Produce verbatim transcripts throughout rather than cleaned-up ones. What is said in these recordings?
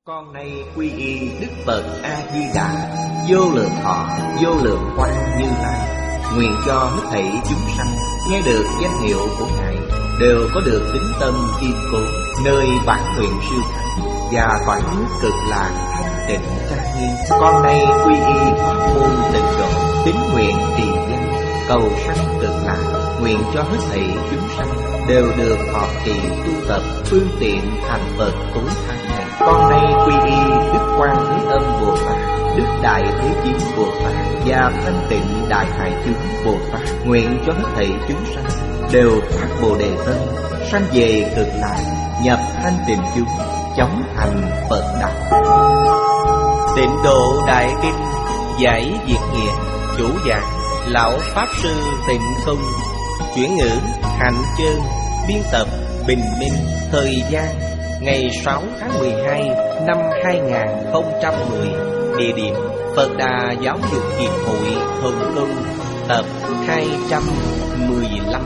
Con nay quy y Đức Phật A-di-đà, vô lượng thọ, vô lượng quang Như Lai. Nguyện cho hết thảy chúng sanh nghe được danh hiệu của Ngài đều có được tín tâm kiên cố, nơi bản nguyện siêu thắng và cõi nước cực lạc thanh tịnh trang nghiêm. Con nay quy y pháp môn tịnh độ, tín nguyện trì danh, cầu sanh cực lạc. Nguyện cho hết thảy chúng sanh đều được thọ trì tu tập phương tiện thành Phật tối thắng này. Con nay quy y Đức Quan Thế Âm Bồ Tát, Đức Đại Thế Chí Bồ Tát và Thanh Tịnh Đại Hải Chúng Bồ Tát. Nguyện cho hết thảy chúng sanh đều phát Bồ Đề tâm, sanh về cực lạc, nhập thanh tịnh chúng, chóng thành Phật đạo. Tịnh Độ Đại Kinh giải Việt nghĩa, chủ giảng Lão Pháp Sư Tịnh Không, chuyển ngữ Hạnh Chơn, biên tập Bình Minh. Thời gian ngày sáu tháng mười hai năm hai nghìn không trăm mười. Địa điểm Phật Đà Giáo dục Hiệp hội Hồng Kông, tập hai trăm mười lăm.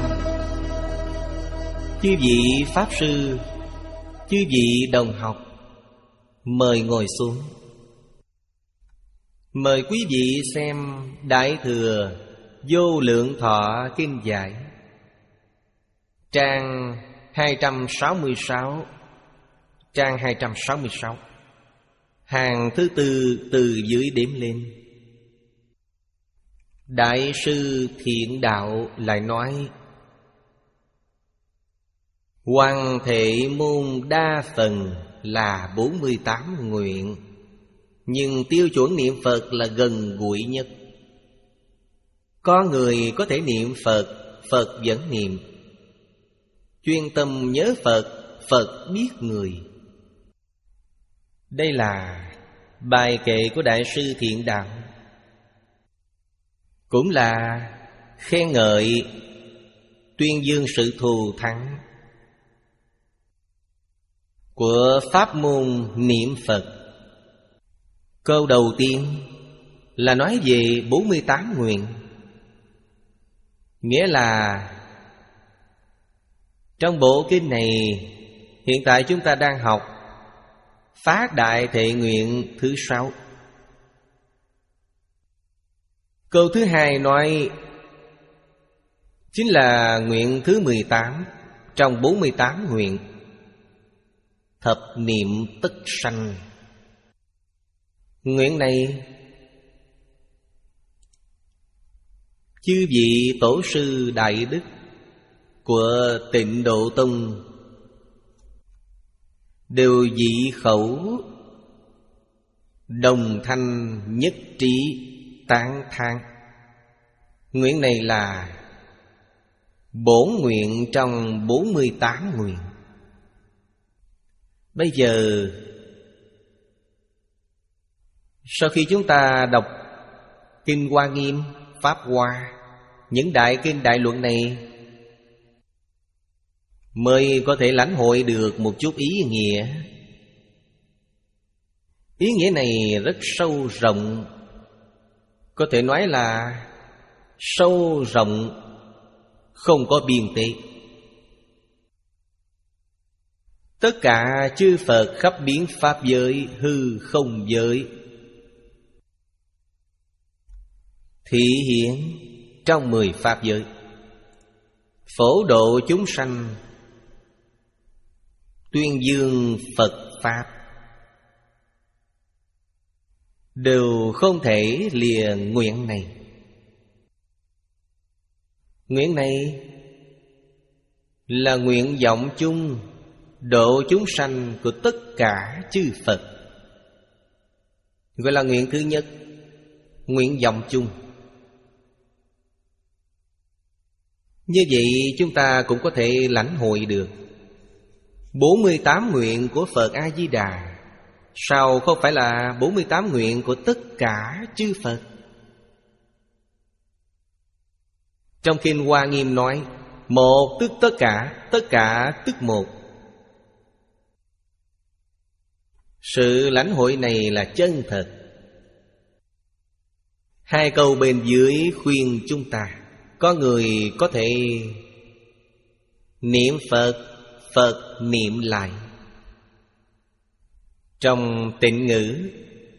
Chư vị Pháp Sư, chư vị đồng học, mời ngồi xuống. Mời quý vị xem Đại Thừa Vô Lượng Thọ Kinh Giải, trang hai trăm sáu mươi sáu. Trang hai trăm sáu mươi sáu, hàng thứ tư từ dưới đếm lên. Đại sư Thiện Đạo lại nói: Hoàng thể môn đa phần là bốn mươi tám nguyện, nhưng tiêu chuẩn niệm Phật là gần gũi nhất. Có người có thể niệm Phật, Phật vẫn niệm. Chuyên tâm nhớ Phật, Phật biết người. Đây là bài kệ của Đại sư Thiện Đạo, cũng là khen ngợi, tuyên dương sự thù thắng của pháp môn niệm Phật. Câu đầu tiên là nói về bốn mươi tám nguyện, nghĩa là trong bộ kinh này hiện tại chúng ta đang học Phát Đại Thệ Nguyện thứ sáu. Câu thứ hai nói chính là nguyện thứ mười tám trong bốn mươi tám nguyện. Thập niệm tất sanh. Nguyện này chư vị tổ sư đại đức của Tịnh Độ Tông đều dị khẩu đồng thanh nhất trí tán thán. Nguyện này là bổn nguyện trong bốn mươi tám nguyện. Bây giờ sau khi chúng ta đọc Kinh Hoa Nghiêm, Pháp Hoa, những đại kinh đại luận này, mới có thể lãnh hội được một chút ý nghĩa. Ý nghĩa này rất sâu rộng, có thể nói là sâu rộng không có biên tế. Tất cả chư Phật khắp biến pháp giới, hư không giới thị hiện trong mười pháp giới, phổ độ chúng sanh, tuyên dương Phật Pháp, đều không thể lìa nguyện này. Nguyện này là nguyện vọng chung độ chúng sanh của tất cả chư Phật, gọi là nguyện thứ nhất, nguyện vọng chung. Như vậy chúng ta cũng có thể lãnh hội được bốn mươi tám nguyện của Phật A-di-đà. Sao không phải là bốn mươi tám nguyện của tất cả chư Phật? Trong Kinh Hoa Nghiêm nói một tức tất cả, tất cả tức một. Sự lãnh hội này là chân thật. Hai câu bên dưới khuyên chúng ta: có người có thể niệm Phật, Phật niệm lại. Trong Tịnh Ngữ,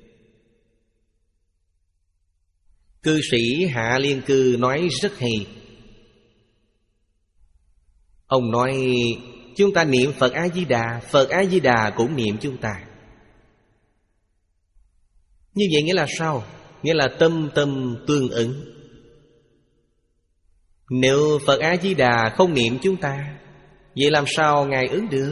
cư sĩ Hạ Liên Cư nói rất hay. Ông nói chúng ta niệm Phật A-di-đà, Phật A-di-đà cũng niệm chúng ta. Như vậy nghĩa là sao? Nghĩa là tâm tâm tương ứng. Nếu Phật A-di-đà không niệm chúng ta, vậy làm sao Ngài ứng được?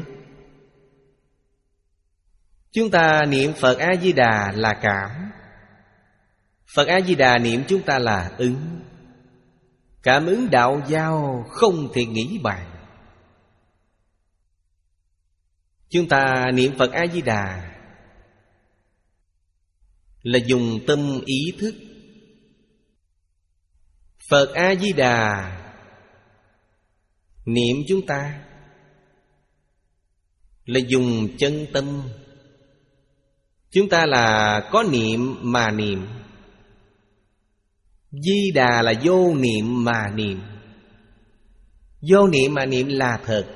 Chúng ta niệm Phật A-di-đà là cảm, Phật A-di-đà niệm chúng ta là ứng. Cảm ứng đạo giao không thể nghĩ bàn. Chúng ta niệm Phật A-di-đà là dùng tâm ý thức. Phật A-di-đà niệm chúng ta là dùng chân tâm. Chúng ta là có niệm mà niệm, Di Đà là vô niệm mà niệm. Vô niệm mà niệm là thật.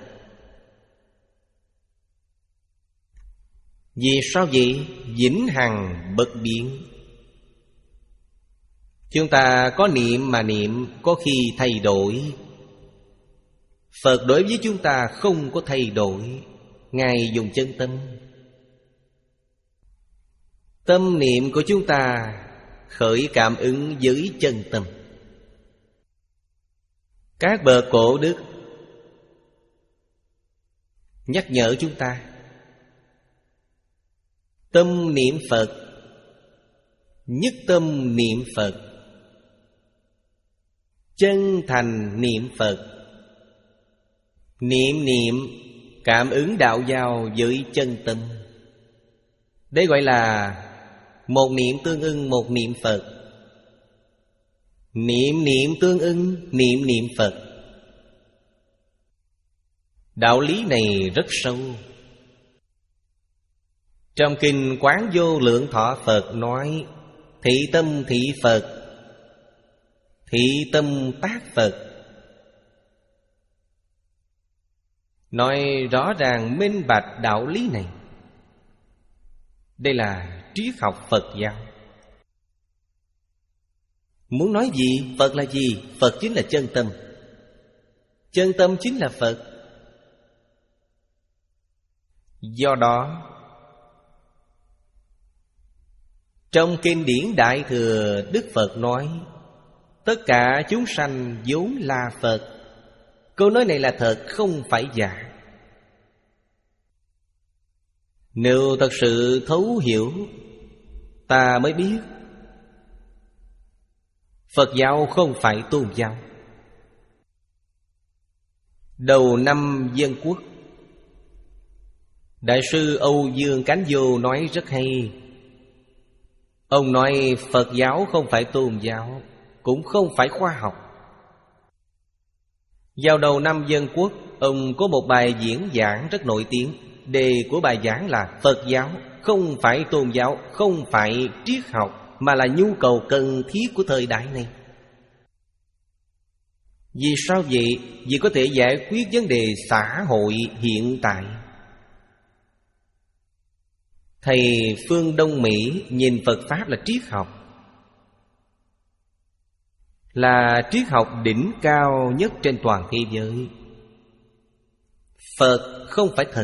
Vì sao vậy? Vĩnh hằng bất biến. Chúng ta có niệm mà niệm có khi thay đổi. Phật đối với chúng ta không có thay đổi. Ngài dùng chân tâm. Tâm niệm của chúng ta khởi cảm ứng với chân tâm. Các bậc cổ đức nhắc nhở chúng ta tâm niệm Phật, nhất tâm niệm Phật, chân thành niệm Phật. Niệm niệm cảm ứng đạo giao với chân tâm. Đấy gọi là một niệm tương ưng một niệm Phật. Niệm niệm tương ưng niệm niệm Phật. Đạo lý này rất sâu. Trong kinh Quán Vô Lượng Thọ Phật nói: thị tâm thị Phật, thị tâm tác Phật. Nói rõ ràng minh bạch đạo lý này. Đây là triết học Phật giáo. Muốn nói gì? Phật là gì? Phật chính là chân tâm. Chân tâm chính là Phật. Do đó trong kinh điển Đại Thừa, Đức Phật nói tất cả chúng sanh vốn là Phật. Câu nói này là thật, không phải giả. Nếu thật sự thấu hiểu, ta mới biết Phật giáo không phải tôn giáo. Đầu năm Dân Quốc, Đại sư Âu Dương Cánh Vô nói rất hay. Ông nói Phật giáo không phải tôn giáo, cũng không phải khoa học. Vào đầu năm Dân Quốc, ông có một bài diễn giảng rất nổi tiếng. Đề của bài giảng là Phật giáo không phải tôn giáo, không phải triết học, mà là nhu cầu cần thiết của thời đại này. Vì sao vậy? Vì có thể giải quyết vấn đề xã hội hiện tại. Thầy phương Đông Mỹ nhìn Phật Pháp là triết học, là triết học đỉnh cao nhất trên toàn thế giới. Phật không phải thần,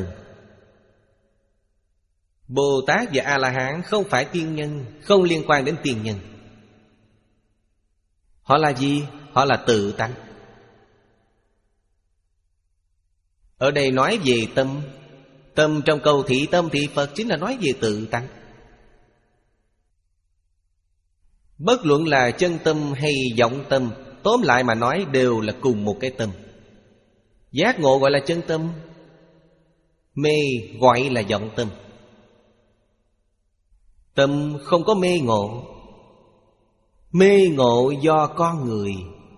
Bồ Tát và A-la-hán không phải tiên nhân, không liên quan đến tiên nhân. Họ là gì? Họ là tự tánh. Ở đây nói về tâm. Tâm trong câu thị tâm thị Phật chính là nói về tự tánh. Bất luận là chân tâm hay vọng tâm, tóm lại mà nói đều là cùng một cái tâm. Giác ngộ gọi là chân tâm, mê gọi là vọng tâm. Tâm không có mê ngộ. Mê ngộ do con người.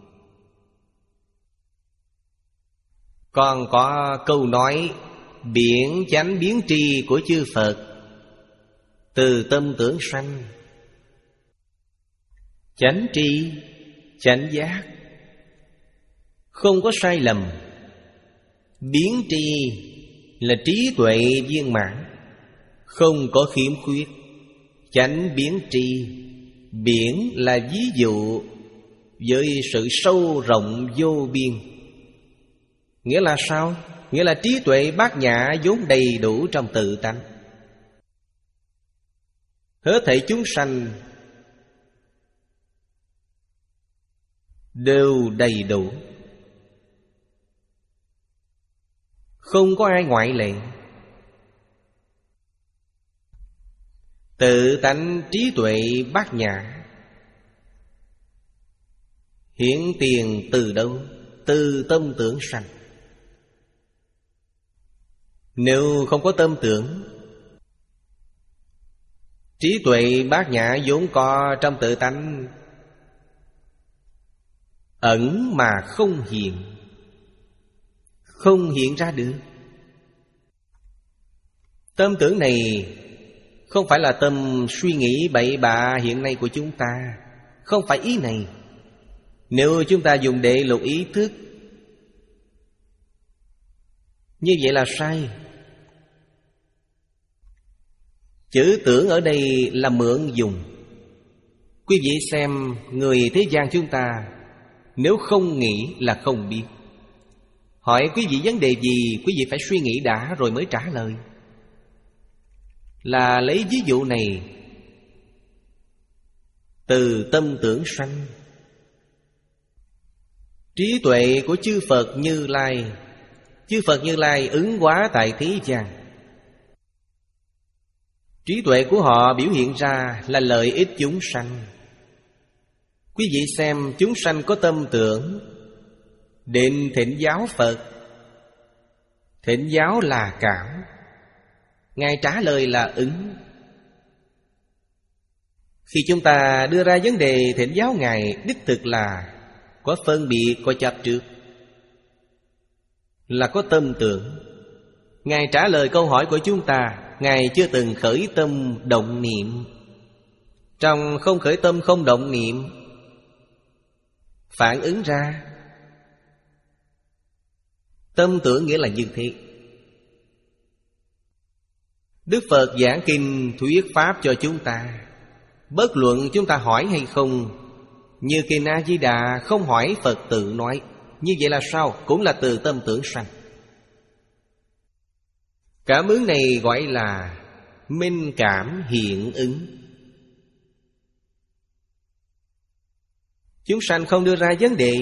Còn có câu nói biển chánh biến tri của chư Phật, từ tâm tưởng sanh. Chánh tri, chánh giác, không có sai lầm. Biến tri là trí tuệ viên mãn, không có khiếm khuyết. Chánh biến tri. Biển là ví dụ với sự sâu rộng vô biên. Nghĩa là sao? Nghĩa là trí tuệ bát nhã vốn đầy đủ trong tự tánh. Hết thảy chúng sanh đều đầy đủ, không có ai ngoại lệ. Tự tánh trí tuệ bát nhã hiển tiền từ đâu? Từ tâm tưởng sanh. Nếu không có tâm tưởng, trí tuệ bát nhã vốn có trong tự tánh ẩn mà không hiện, không hiện ra được. Tâm tưởng này không phải là tâm suy nghĩ bậy bạ hiện nay của chúng ta. Không phải ý này. Nếu chúng ta dùng đệ lục ý thức, như vậy là sai. Chữ tưởng ở đây là mượn dùng. Quý vị xem người thế gian chúng ta, nếu không nghĩ là không biết. Hỏi quý vị vấn đề gì, quý vị phải suy nghĩ đã rồi mới trả lời. Là lấy ví dụ này. Từ tâm tưởng sanh. Trí tuệ của chư Phật Như Lai. Chư Phật Như Lai ứng hóa tại thế gian. Trí tuệ của họ biểu hiện ra là lợi ích chúng sanh. Quý vị xem chúng sanh có tâm tưởng định thỉnh giáo Phật. Thỉnh giáo là cảm, Ngài trả lời là ứng. Khi chúng ta đưa ra vấn đề thỉnh giáo Ngài, đích thực là có phân biệt, có chấp trước, là có tâm tưởng. Ngài trả lời câu hỏi của chúng ta, Ngài chưa từng khởi tâm động niệm. Trong không khởi tâm không động niệm phản ứng ra tâm tưởng, nghĩa là như thế. Đức Phật giảng kinh thuyết pháp cho chúng ta, bất luận chúng ta hỏi hay không. Như kinh A Di Đà không hỏi Phật tự nói. Như vậy là sao? Cũng là từ tâm tưởng sanh. Cảm ứng này gọi là minh cảm hiện ứng. Chúng sanh không đưa ra vấn đề.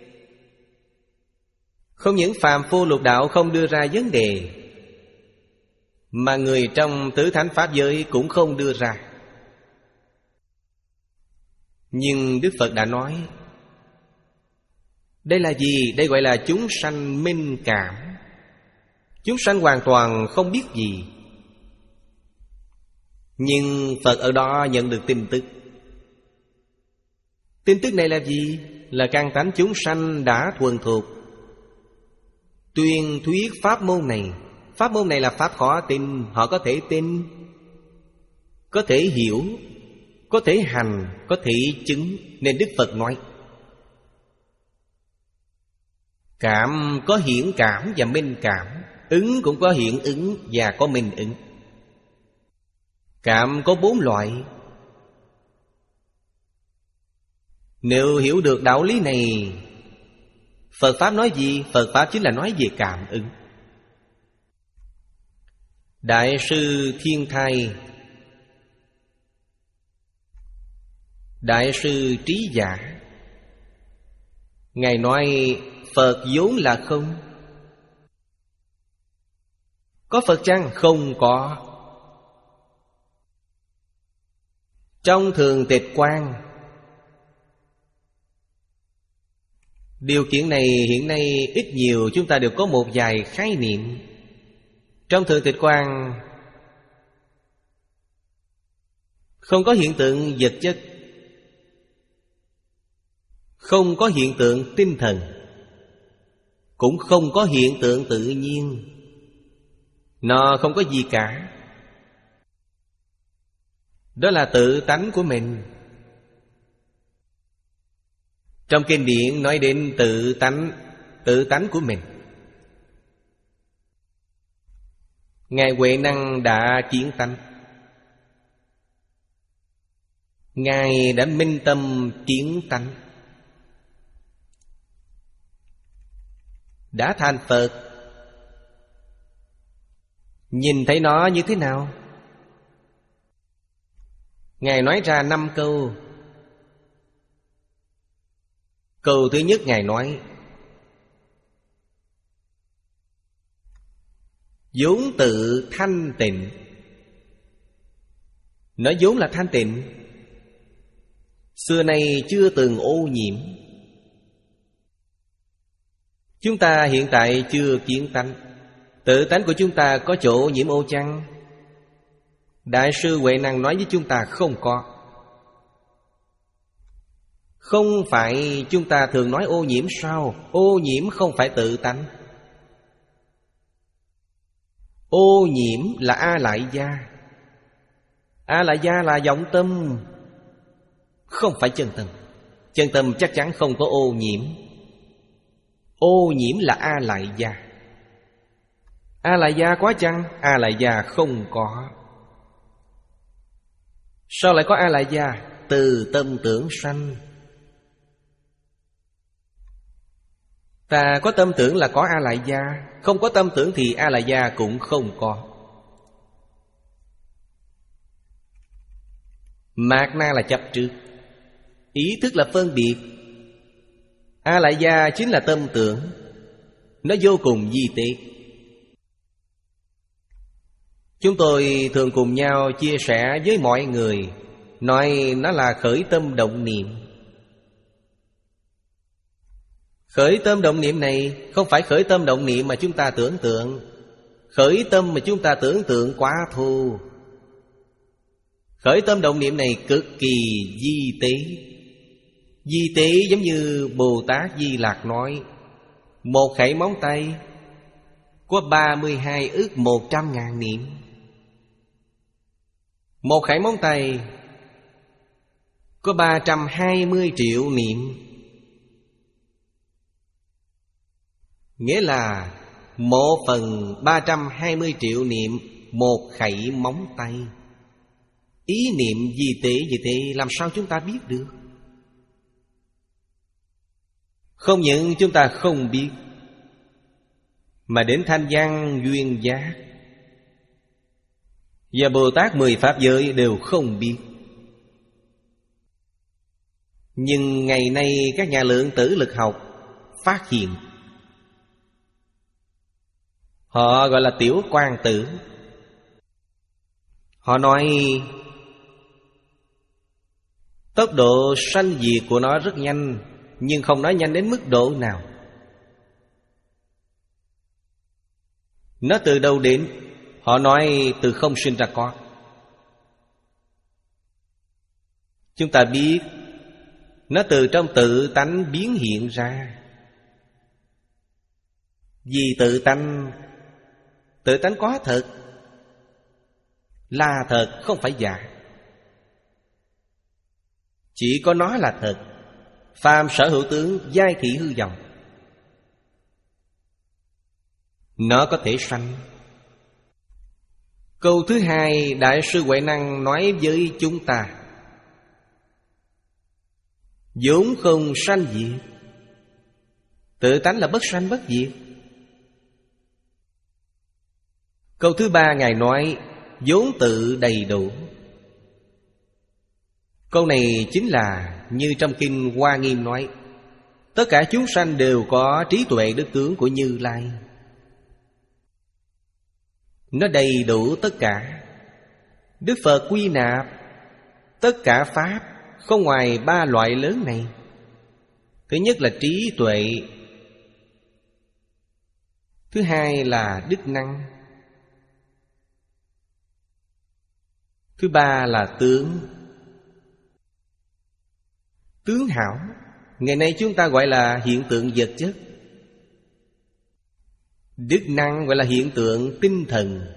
Không những phàm phu lục đạo không đưa ra vấn đề, mà người trong tứ thánh pháp giới cũng không đưa ra. Nhưng Đức Phật đã nói, đây là gì? Đây gọi là chúng sanh minh cảm. Chúng sanh hoàn toàn không biết gì, nhưng Phật ở đó nhận được tin tức. Tin tức này là gì? Là căn tánh chúng sanh đã thuần thuộc. Tuyên thuyết pháp môn này. Pháp môn này là pháp khó tin. Họ có thể tin, có thể hiểu, có thể hành, có thể chứng. Nên Đức Phật nói, cảm có hiển cảm và minh cảm, ứng cũng có hiện ứng và có minh ứng. Cảm có bốn loại. Nếu hiểu được đạo lý này, Phật Pháp nói gì? Phật Pháp chính là nói về cảm ứng. Đại sư Thiên Thai, Đại sư Trí Giả, Ngài nói Phật vốn là không. Có Phật chăng? Không có. Trong Thường Tịch Quan, điều kiện này hiện nay ít nhiều chúng ta đều có một vài khái niệm. Trong Thường Tịch Quan không có hiện tượng vật chất, không có hiện tượng tinh thần, cũng không có hiện tượng tự nhiên. Nó không có gì cả. Đó là tự tánh của mình. Trong kinh điển nói đến tự tánh, tự tánh của mình. Ngài Huệ Năng đã kiến tánh, Ngài đã minh tâm kiến tánh, đã thành Phật. Nhìn thấy nó như thế nào? Ngài nói ra năm câu. Câu thứ nhất Ngài nói: vốn tự thanh tịnh. Nó vốn là thanh tịnh, xưa nay chưa từng ô nhiễm. Chúng ta hiện tại chưa kiến tánh. Tự tánh của chúng ta có chỗ nhiễm ô chăng? Đại sư Huệ Năng nói với chúng ta không có. Không phải chúng ta thường nói ô nhiễm sao? Ô nhiễm không phải tự tánh. Ô nhiễm là A Lại Gia. A Lại Gia là vọng tâm, không phải chân tâm. Chân tâm chắc chắn không có ô nhiễm. Ô nhiễm là A Lại Gia. A Lại Gia có chăng? A Lại Gia không có. Sao lại có A Lại Gia? Từ tâm tưởng sanh. Ta có tâm tưởng là có A Lại Gia, không có tâm tưởng thì A Lại Gia cũng không có. Mạt na là chấp trước, ý thức là phân biệt. A Lại Gia chính là tâm tưởng, nó vô cùng vi tế. Chúng tôi thường cùng nhau chia sẻ với mọi người, nói nó là khởi tâm động niệm. Khởi tâm động niệm này không phải khởi tâm động niệm mà chúng ta tưởng tượng. Khởi tâm mà chúng ta tưởng tượng quá thô. Khởi tâm động niệm này cực kỳ vi tế. Vi tế giống như Bồ Tát Di Lặc nói: một khẩy móng tay có ba mươi hai ức một trăm ngàn niệm. Một khẩy móng tay có ba trăm hai mươi triệu niệm. Nghĩa là một phần ba trăm hai mươi triệu niệm một khẩy móng tay. Ý niệm vi tế như thế làm sao chúng ta biết được? Không những chúng ta không biết, mà đến thanh văn duyên giác và Bồ Tát mười Pháp giới đều không biết. Nhưng ngày nay các nhà lượng tử lực học phát hiện. Họ gọi là tiểu quan tử. Họ nói tốc độ sanh diệt của nó rất nhanh, nhưng không nói nhanh đến mức độ nào. Nó từ đâu đến? Họ nói từ không sinh ra có. Chúng ta biết nó từ trong tự tánh biến hiện ra. Vì tự tánh, tự tánh có thật, là thật không phải giả. Chỉ có nó là thật. Phàm sở hữu tướng, giai thị hư vọng. Nó có thể sanh. Câu thứ hai Đại sư Huệ Năng nói với chúng ta: vốn không sanh diệt. Tự tánh là bất sanh bất diệt. Câu thứ ba Ngài nói vốn tự đầy đủ. Câu này chính là như trong kinh Hoa Nghiêm nói: tất cả chúng sanh đều có trí tuệ đức tướng của Như Lai. Nó đầy đủ tất cả. Đức Phật quy nạp tất cả Pháp không ngoài ba loại lớn này. Thứ nhất là trí tuệ. Thứ hai là đức năng. Thứ ba là tướng. Tướng hảo, ngày nay chúng ta gọi là hiện tượng vật chất. Đức năng gọi là hiện tượng tinh thần.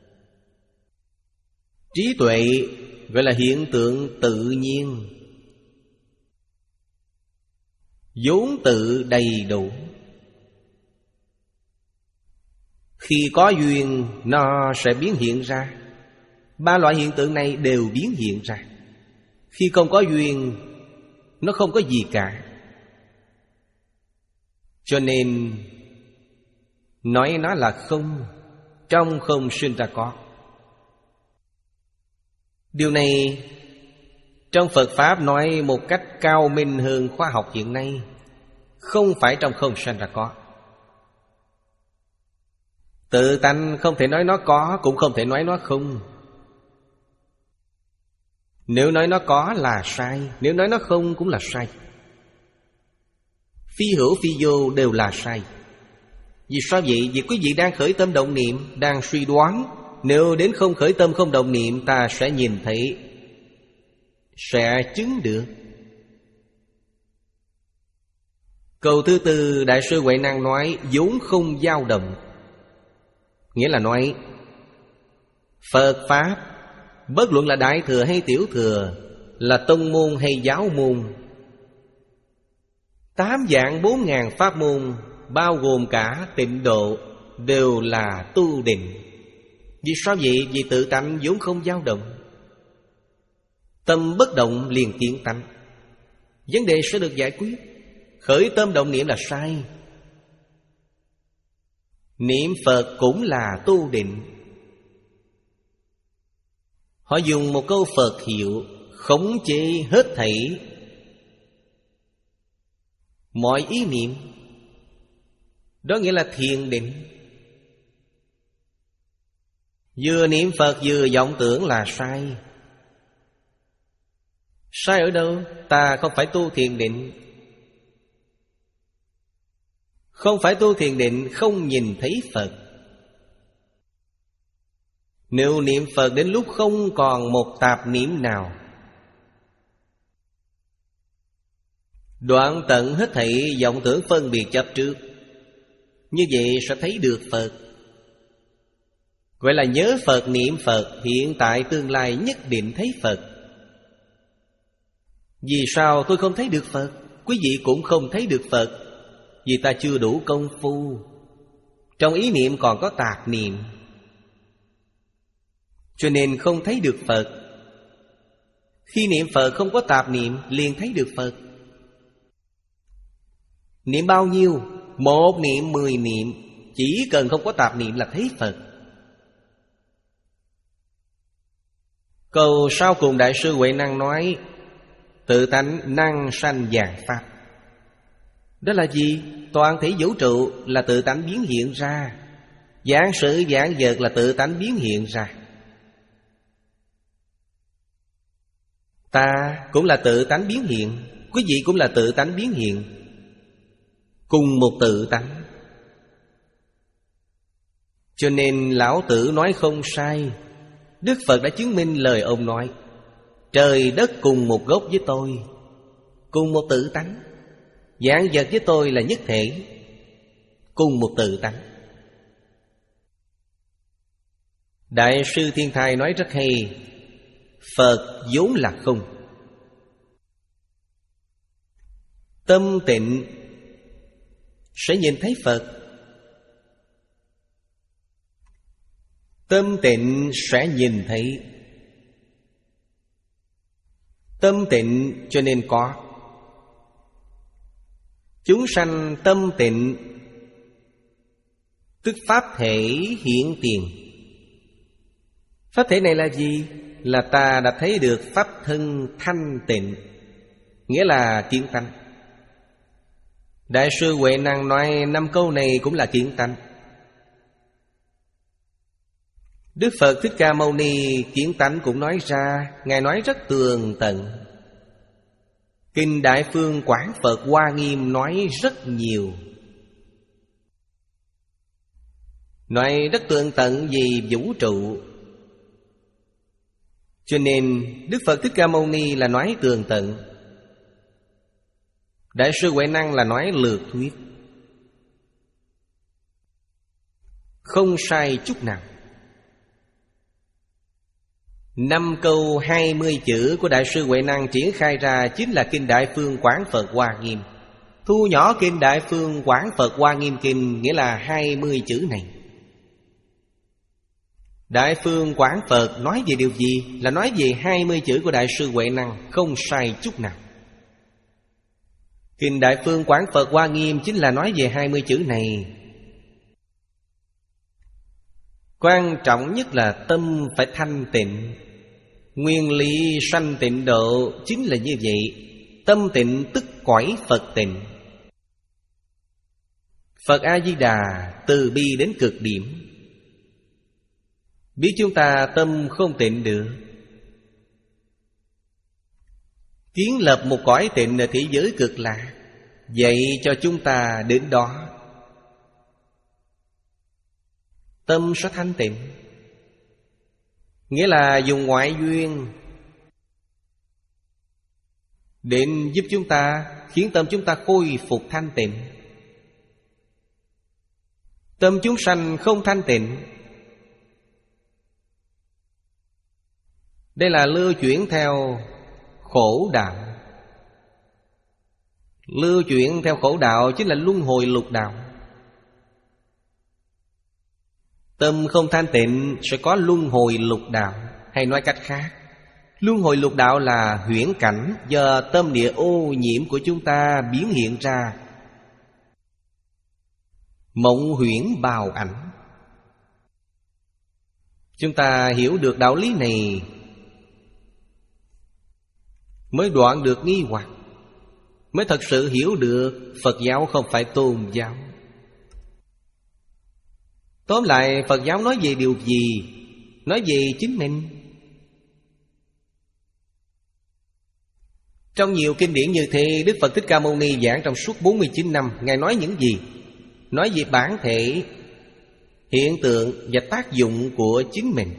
Trí tuệ gọi là hiện tượng tự nhiên. vốn tự đầy đủ. Khi có duyên nó sẽ biến hiện ra. Ba loại hiện tượng này đều biến hiện ra. Khi không có duyên, nó không có gì cả. Cho nên nói nó là không, trong không sinh ra có. Điều này trong Phật Pháp nói một cách cao minh hơn khoa học hiện nay. Không phải trong không sanh ra có. Tự tánh không thể nói nó có, cũng không thể nói nó không. Nếu nói nó có là sai, nếu nói nó không cũng là sai. Phi hữu phi vô đều là sai. Vì sao vậy? Vì quý vị đang khởi tâm động niệm, đang suy đoán. Nếu đến không khởi tâm không động niệm, ta sẽ nhìn thấy, sẽ chứng được. Câu thứ tư Đại sư Huệ Năng nói vốn không dao động. Nghĩa là nói Phật Pháp, bất luận là Đại Thừa hay Tiểu Thừa, là tông môn hay giáo môn, tám vạn bốn ngàn pháp môn, bao gồm cả tịnh độ, đều là tu định. Vì sao vậy? Vì tự tánh vốn không dao động. Tâm bất động liền kiến tánh. Vấn đề sẽ được giải quyết. Khởi tâm động niệm là sai. Niệm Phật cũng là tu định. Họ dùng một câu Phật hiệu khống chế hết thảy mọi ý niệm. Đó nghĩa là thiền định. Vừa niệm Phật vừa vọng tưởng là sai. Sai ở đâu? Ta không phải tu thiền định. Không phải tu thiền định, không nhìn thấy Phật. Nếu niệm Phật đến lúc không còn một tạp niệm nào, đoạn tận hết thảy vọng tưởng phân biệt chấp trước, như vậy sẽ thấy được Phật. Gọi là nhớ Phật, niệm Phật, hiện tại tương lai nhất định thấy Phật. Vì sao tôi không thấy được Phật? Quý vị cũng không thấy được Phật. Vì ta chưa đủ công phu. Trong ý niệm còn có tạp niệm, cho nên không thấy được Phật. Khi niệm Phật không có tạp niệm, liền thấy được Phật. Niệm bao nhiêu? Một niệm, mười niệm, chỉ cần không có tạp niệm là thấy Phật. Câu sau cùng Đại sư Huệ Năng nói tự tánh năng sanh vạn pháp. Đó là gì? Toàn thể vũ trụ là tự tánh biến hiện ra. Vạn sự vạn vật là tự tánh biến hiện ra. Ta cũng là tự tánh biến hiện. Quý vị cũng là tự tánh biến hiện. Cùng một tự tánh. Cho nên Lão Tử nói không sai. Đức Phật đã chứng minh lời ông nói. Trời đất cùng một gốc với tôi, cùng một tự tánh. Vạn vật với tôi là nhất thể, cùng một tự tánh. Đại sư Thiên Thai nói rất hay. Phật vốn là không. Tâm tịnh sẽ nhìn thấy Phật. Tâm tịnh sẽ nhìn thấy. Tâm tịnh cho nên có. Chúng sanh tâm tịnh, tức pháp thể hiện tiền. Pháp thể này là gì? Là ta đã thấy được pháp thân thanh tịnh, nghĩa là kiến tánh. Đại sư Huệ Năng nói năm câu này cũng là kiến tánh. Đức Phật Thích Ca Mâu Ni kiến tánh cũng nói ra. Ngài nói rất tường tận. Kinh Đại Phương Quảng Phật Hoa Nghiêm nói rất nhiều, nói rất tường tận về vũ trụ. Cho nên Đức Phật Thích Ca Mâu Ni là nói tường tận. Đại sư Huệ Năng là nói lược thuyết, không sai chút nào. Năm câu hai mươi chữ của Đại sư Huệ Năng triển khai ra chính là Kinh Đại Phương Quảng Phật Hoa Nghiêm. Thu nhỏ Kinh Đại Phương Quảng Phật Hoa Nghiêm Kinh nghĩa là hai mươi chữ này. Đại Phương Quán Phật nói về điều gì? Là nói về hai mươi chữ của Đại sư Huệ Năng, không sai chút nào. Kinh Đại Phương Quán Phật Hoa Nghiêm chính là nói về hai mươi chữ này. Quan trọng nhất là tâm phải thanh tịnh. Nguyên lý sanh tịnh độ chính là như vậy. Tâm tịnh tức cõi Phật tịnh. Phật A-di-đà từ bi đến cực điểm. Biết chúng ta tâm không tịnh được, kiến lập một cõi tịnh ở thế giới cực lạc, dạy cho chúng ta đến đó. Tâm sẽ thanh tịnh, nghĩa là dùng ngoại duyên đến giúp chúng ta, khiến tâm chúng ta khôi phục thanh tịnh. Tâm chúng sanh không thanh tịnh, đây là lưu chuyển theo khổ đạo. Lưu chuyển theo khổ đạo chính là luân hồi lục đạo. Tâm không thanh tịnh sẽ có luân hồi lục đạo. Hay nói cách khác, luân hồi lục đạo là huyễn cảnh do tâm địa ô nhiễm của chúng ta biến hiện ra. Mộng huyễn bào ảnh. Chúng ta hiểu được đạo lý này mới đoạn được nghi hoặc, mới thật sự hiểu được Phật giáo không phải tôn giáo. Tóm lại, Phật giáo nói về điều gì? Nói về chính mình. Trong nhiều kinh điển như thế, Đức Phật Thích Ca Mâu Ni giảng trong suốt bốn mươi chín năm. Ngài nói những gì? Nói về bản thể, hiện tượng và tác dụng của chính mình.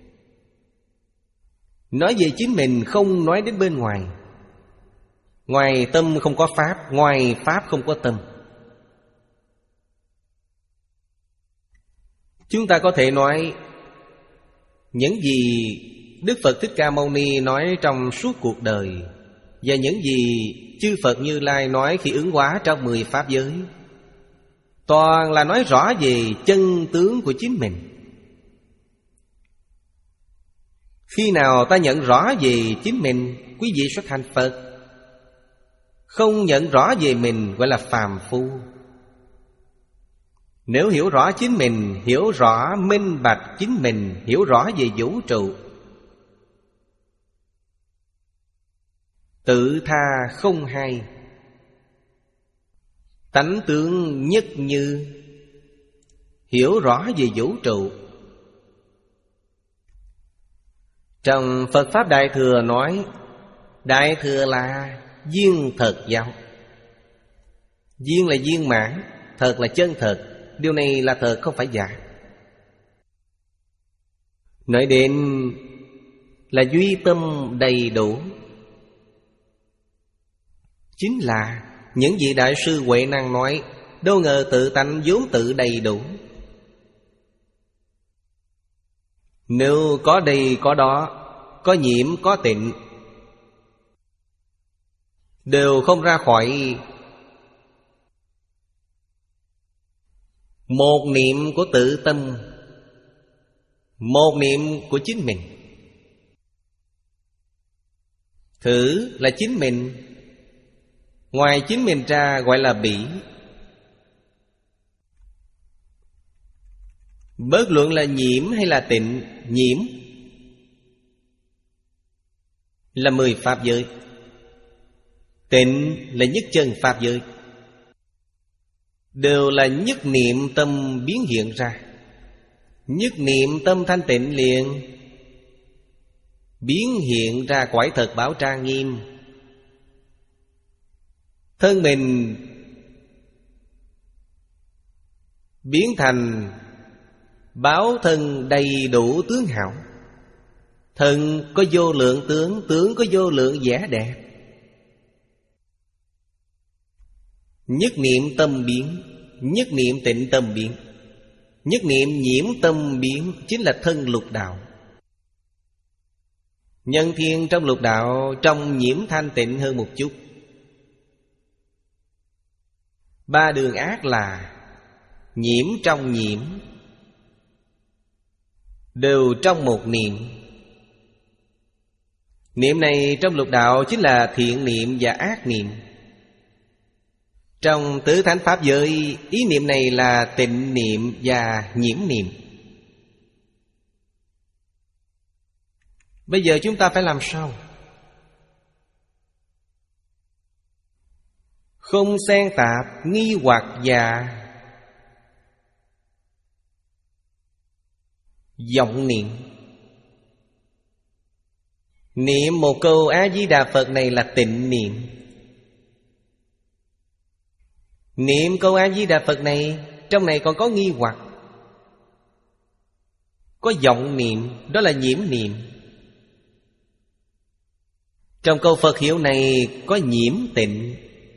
Nói về chính mình, không nói đến bên ngoài. Ngoài tâm không có pháp, ngoài pháp không có tâm. Chúng ta có thể nói những gì Đức Phật Thích Ca Mâu Ni nói trong suốt cuộc đời, và những gì chư Phật Như Lai nói khi ứng hóa trong mười pháp giới, toàn là nói rõ về chân tướng của chính mình. Khi nào ta nhận rõ về chính mình, quý vị sẽ thành Phật. Không nhận rõ về mình gọi là phàm phu. Nếu hiểu rõ chính mình, hiểu rõ minh bạch chính mình, hiểu rõ về vũ trụ, tự tha không hai, tánh tướng nhất như, hiểu rõ về vũ trụ. Trong Phật Pháp Đại Thừa nói, Đại Thừa là viên thật giáo. Viên là viên mãn, thật là chân thật. Điều này là thật, không phải giả. Nói đến là duy tâm đầy đủ, chính là những vị Đại sư Huệ Năng nói, đâu ngờ tự tánh vốn tự đầy đủ. Nếu có đây có đó, có nhiễm có tịnh, đều không ra khỏi một niệm của tự tâm, một niệm của chính mình. Thử là chính mình, ngoài chính mình ra gọi là bỉ. Bất luận là nhiễm hay là tịnh, nhiễm là mười pháp giới, tịnh là nhất chân pháp giới, đều là nhất niệm tâm biến hiện ra. Nhất niệm tâm thanh tịnh liền biến hiện ra quải thật bảo trang nghiêm. Thân mình biến thành báo thân đầy đủ tướng hảo. Thân có vô lượng tướng, tướng có vô lượng vẻ đẹp. Nhất niệm tâm biến, nhất niệm tịnh tâm biến, nhất niệm nhiễm tâm biến, chính là thân lục đạo. Nhân thiên trong lục đạo, trong nhiễm thanh tịnh hơn một chút. Ba đường ác là nhiễm trong nhiễm, đều trong một niệm. Niệm này trong lục đạo chính là thiện niệm và ác niệm. Trong tứ thánh pháp giới, ý niệm này là tịnh niệm và nhiễm niệm. Bây giờ chúng ta phải làm sao? Không xen tạp, nghi hoặc và vọng niệm. Niệm một câu A-di-đà Phật này là tịnh niệm. Niệm câu A-di-đà Phật này, trong này còn có nghi hoặc, có vọng niệm, đó là nhiễm niệm. Trong câu Phật hiệu này có nhiễm tịnh.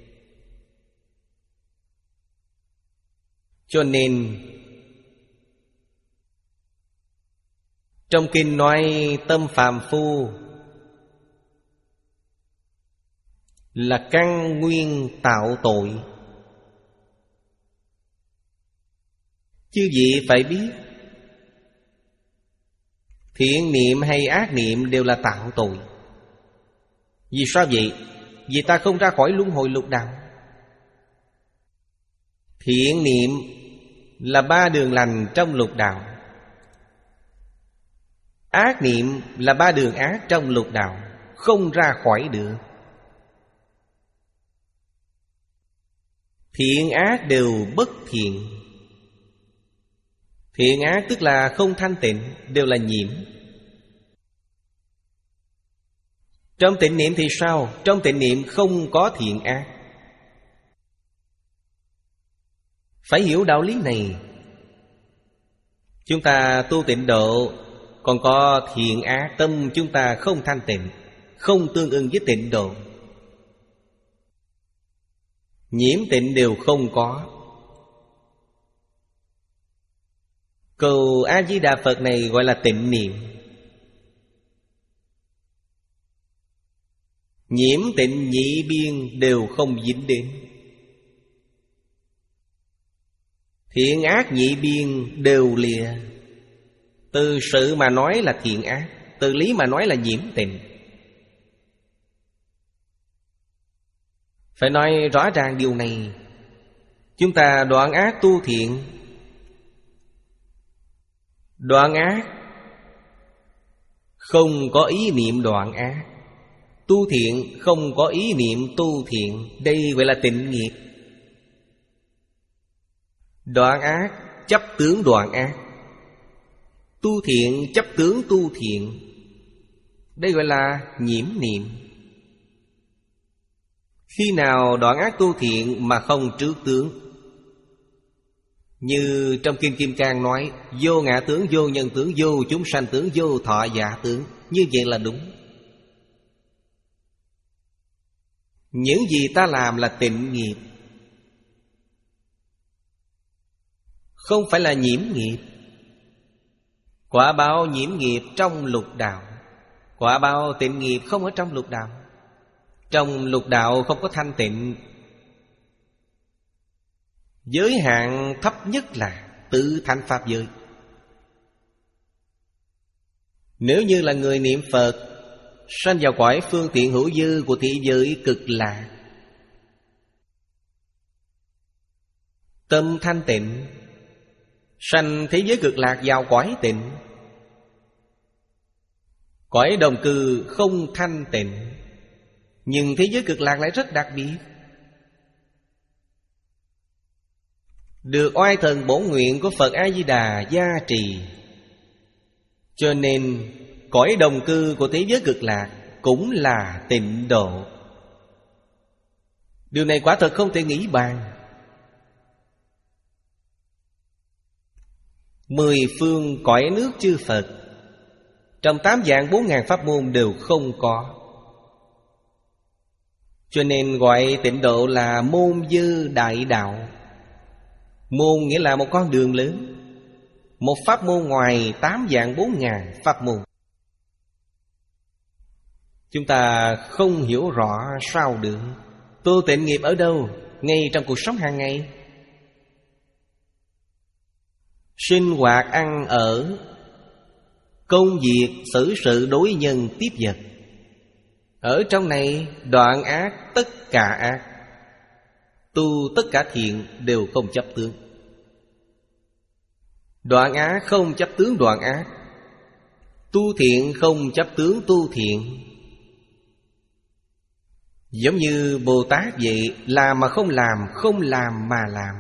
Cho nên trong kinh nói tâm phàm phu là căn nguyên tạo tội. Chư vị phải biết, thiện niệm hay ác niệm đều là tạo tội. Vì sao vậy? Vì ta không ra khỏi luân hồi lục đạo. Thiện niệm là ba đường lành trong lục đạo, ác niệm là ba đường ác trong lục đạo, không ra khỏi được. Thiện ác đều bất thiện. Thiện ác tức là không thanh tịnh, đều là nhiễm. Trong tịnh niệm thì sao? Trong tịnh niệm không có thiện ác. Phải hiểu đạo lý này. Chúng ta tu tịnh độ còn có thiện ác, tâm chúng ta không thanh tịnh, không tương ưng với tịnh độ. Nhiễm tịnh đều không có. Câu A-di-đà Phật này gọi là tịnh niệm. Nhiễm tịnh nhị biên đều không dính đến. Thiện ác nhị biên đều lìa. Từ sự mà nói là thiện ác, từ lý mà nói là nhiễm tịnh. Phải nói rõ ràng điều này. Chúng ta đoạn ác tu thiện. Đoạn ác không có ý niệm đoạn ác, tu thiện không có ý niệm tu thiện. Đây gọi là tịnh nghiệp. Đoạn ác chấp tướng đoạn ác, tu thiện chấp tướng tu thiện. Đây gọi là nhiễm niệm. Khi nào đoạn ác tu thiện mà không trước tướng? Như trong Kinh Kim Cang nói, vô ngã tướng, vô nhân tướng, vô chúng sanh tướng, vô thọ giả tướng. Như vậy là đúng. Những gì ta làm là tịnh nghiệp, không phải là nhiễm nghiệp. Quả báo nhiễm nghiệp trong lục đạo, quả báo tịnh nghiệp không ở trong lục đạo. Trong lục đạo không có thanh tịnh. Giới hạn thấp nhất là tứ thánh pháp giới. Nếu như là người niệm Phật, sanh vào cõi phương tiện hữu dư của thế giới cực lạc, tâm thanh tịnh, sanh thế giới cực lạc vào cõi tịnh. Cõi đồng cư không thanh tịnh, nhưng thế giới cực lạc lại rất đặc biệt. Được oai thần bổn nguyện của Phật A-di-đà gia trì, cho nên cõi đồng cư của thế giới cực lạc cũng là tịnh độ. Điều này quả thật không thể nghĩ bàn. Mười phương cõi nước chư Phật, trong tám vạn bốn ngàn pháp môn đều không có. Cho nên gọi tịnh độ là môn dư đại đạo. Môn nghĩa là một con đường lớn, một pháp môn ngoài tám vạn bốn ngàn pháp môn. Chúng ta không hiểu rõ sao được. Tu tịnh nghiệp ở đâu? Ngay trong cuộc sống hàng ngày. Sinh hoạt ăn ở công việc, xử sự, đối nhân, tiếp vật. Ở trong này đoạn ác tất cả ác, tu tất cả thiện đều không chấp tướng. Đoạn ác không chấp tướng đoạn ác, tu thiện không chấp tướng tu thiện. Giống như Bồ Tát vậy, làm mà không làm, không làm mà làm.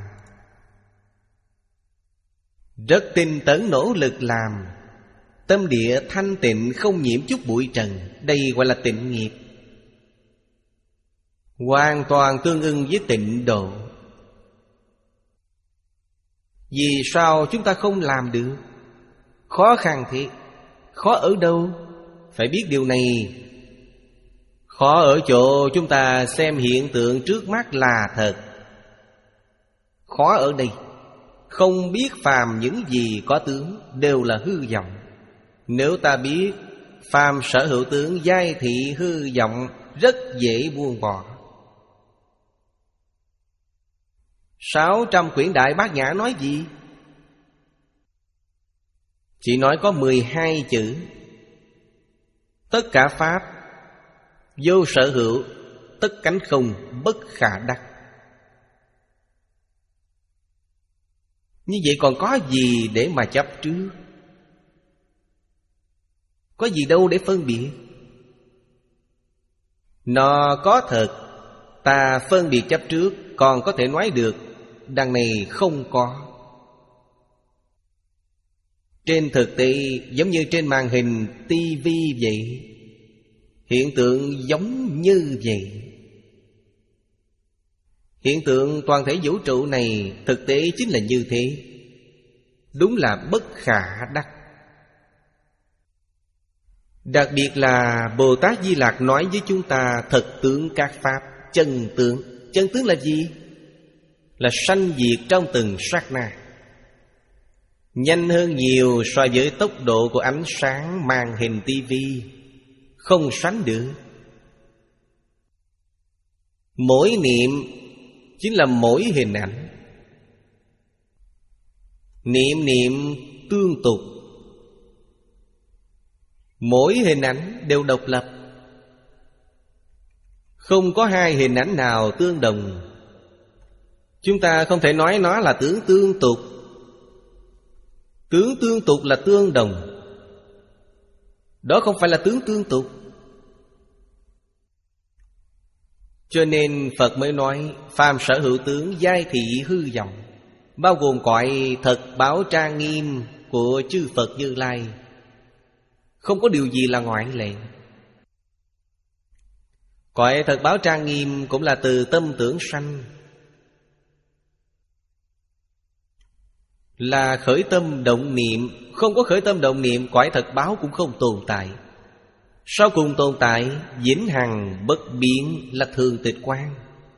Rất tinh tấn nỗ lực làm, tâm địa thanh tịnh không nhiễm chút bụi trần. Đây gọi là tịnh nghiệp, hoàn toàn tương ưng với tịnh độ. Vì sao chúng ta không làm được? Khó khăn thiệt. Khó ở đâu? Phải biết điều này. Khó ở chỗ chúng ta xem hiện tượng trước mắt là thật. Khó ở đây, không biết phàm những gì có tướng đều là hư vọng. Nếu ta biết phàm sở hữu tướng, giai thị hư vọng, rất dễ buông bỏ. Sáu trăm quyển Đại Bát Nhã nói gì? Chỉ nói có mười hai chữ: tất cả pháp vô sở hữu, tất cánh không, bất khả đắc. Như vậy còn có gì để mà chấp trước? Có gì đâu để phân biệt? Nó có thật, ta phân biệt chấp trước, còn có thể nói được đằng này không có. Trên thực tế giống như trên màn hình tivi vậy, hiện tượng giống như vậy. Hiện tượng toàn thể vũ trụ này thực tế chính là như thế. Đúng là bất khả đắc. Đặc biệt là Bồ Tát Di Lặc nói với chúng ta thật tướng các pháp, chân tướng. Chân tướng là gì? Là sanh diệt trong từng sát na, nhanh hơn nhiều so với tốc độ của ánh sáng màn hình tivi, không sánh được. Mỗi niệm chính là mỗi hình ảnh, niệm niệm tương tục. Mỗi hình ảnh đều độc lập, không có hai hình ảnh nào tương đồng. Chúng ta không thể nói nó là tướng tương tục. Tướng tương tục là tương đồng, đó không phải là tướng tương tục. Cho nên Phật mới nói phàm sở hữu tướng, giai thị hư vọng, bao gồm cõi thật báo trang nghiêm của chư Phật Như Lai, không có điều gì là ngoại lệ. Cõi thật báo trang nghiêm cũng là từ tâm tưởng sanh, là khởi tâm động niệm. Không có khởi tâm động niệm, cõi thật báo cũng không tồn tại. Sau cùng tồn tại vĩnh hằng bất biến, là thường tịch quang,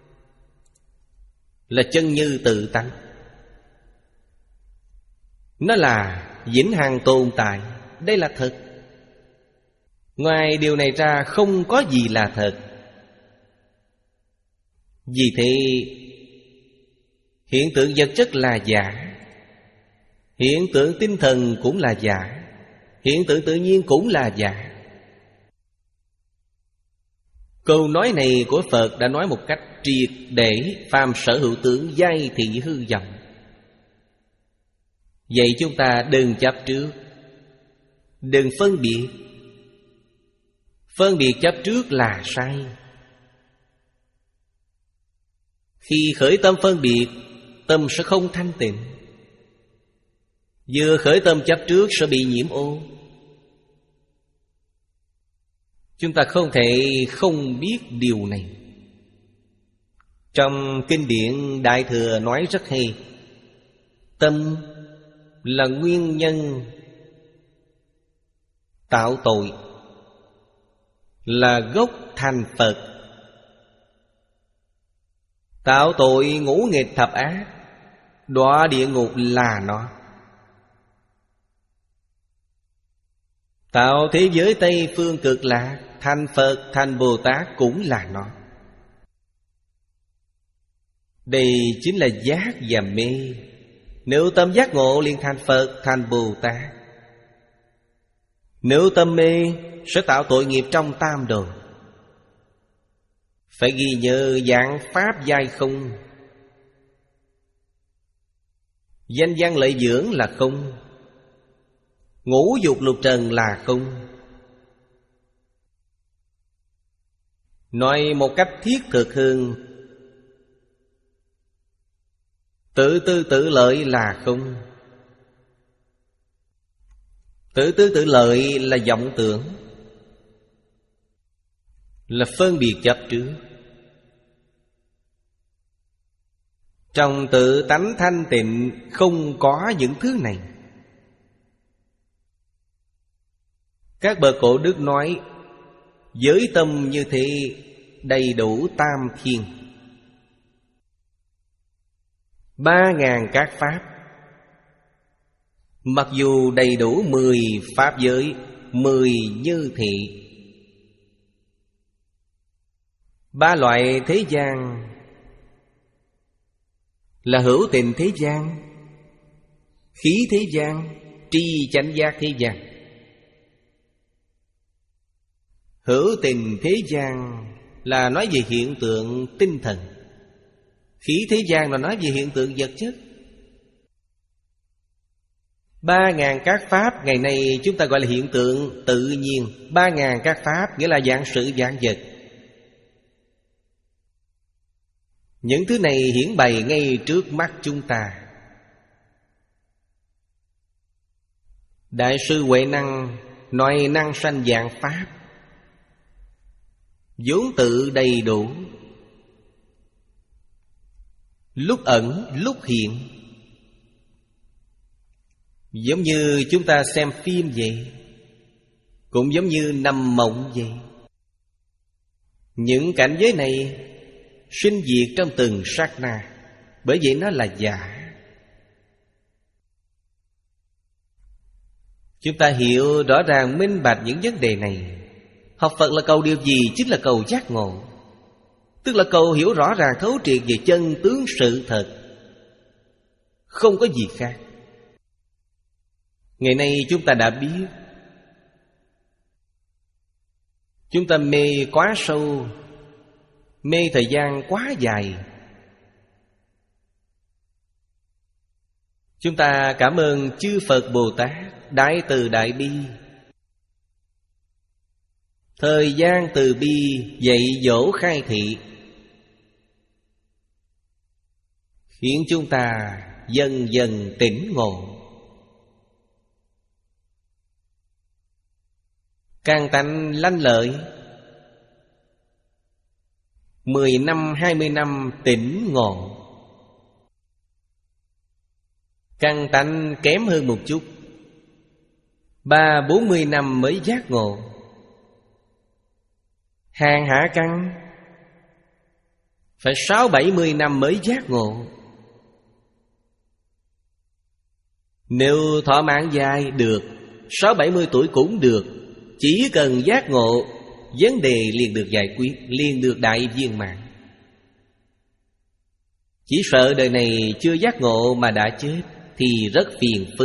là chân như tự tánh. Nó là vĩnh hằng tồn tại, đây là thật. Ngoài điều này ra không có gì là thật. Vì thế hiện tượng vật chất là giả, hiện tượng tinh thần cũng là giả, hiện tượng tự nhiên cũng là giả. Câu nói này của Phật đã nói một cách triệt để phàm sở hữu tướng, giai thị hư vọng. Vậy chúng ta đừng chấp trước, đừng phân biệt. Phân biệt chấp trước là sai. Khi khởi tâm phân biệt, tâm sẽ không thanh tịnh. Vừa khởi tâm chấp trước sẽ bị nhiễm ô. Chúng ta không thể không biết điều này. Trong kinh điển Đại Thừa nói rất hay: tâm là nguyên nhân tạo tội, là gốc thành Phật. Tạo tội ngũ nghịch thập ác, đọa địa ngục là nó. Tạo thế giới Tây phương cực lạc, thành Phật, thành Bồ Tát cũng là nó. Đây chính là giác và mê. Nếu tâm giác ngộ liền thành Phật, thành Bồ Tát. Nếu tâm mê sẽ tạo tội nghiệp trong tam đồ. Phải ghi nhớ dạng pháp giai không. Danh văn lợi dưỡng là không. Ngũ dục lục trần là không. Nói một cách thiết thực hơn, tự tư tự lợi là không. Tự tư tự lợi là vọng tưởng, là phân biệt chấp trước. Trong tự tánh thanh tịnh không có những thứ này. Các bậc cổ đức nói với tâm như thế đầy đủ tam thiên, ba ngàn các pháp. Mặc dù đầy đủ mười pháp giới, mười như thị. Ba loại thế gian là hữu tình thế gian, khí thế gian, tri chánh giác thế gian. Hữu tình thế gian là nói về hiện tượng tinh thần, khí thế gian là nói về hiện tượng vật chất. Ba ngàn các pháp ngày nay chúng ta gọi là hiện tượng tự nhiên. Ba ngàn các pháp nghĩa là dạng sự dạng vật. Những thứ này hiển bày ngay trước mắt chúng ta. Đại sư Huệ Năng nói năng sanh dạng pháp, vốn tự đầy đủ, lúc ẩn lúc hiện. Giống như chúng ta xem phim vậy, cũng giống như nằm mộng vậy. Những cảnh giới này sinh diệt trong từng sát na, bởi vậy nó là giả. Chúng ta hiểu rõ ràng minh bạch những vấn đề này. Học Phật là cầu điều gì? Chính là cầu giác ngộ. Tức là cầu hiểu rõ ràng thấu triệt về chân tướng sự thật, không có gì khác. Ngày nay chúng ta đã biết, chúng ta mê quá sâu, mê thời gian quá dài. Chúng ta cảm ơn chư Phật Bồ Tát Đại Từ Đại Bi, thời gian từ bi dạy dỗ khai thị, khiến chúng ta dần dần tỉnh ngộ. Căn tánh lanh lợi, mười năm hai mươi năm tỉnh ngộ. Căn tánh kém hơn một chút, ba bốn mươi năm mới giác ngộ. Hàng hạ căn phải sáu bảy mươi năm mới giác ngộ. Nếu thọ mạng dài được, sáu bảy mươi tuổi cũng được. Chỉ cần giác ngộ, vấn đề liền được giải quyết, liền được đại viên mãn. Chỉ sợ đời này chưa giác ngộ mà đã chết thì rất phiền phức.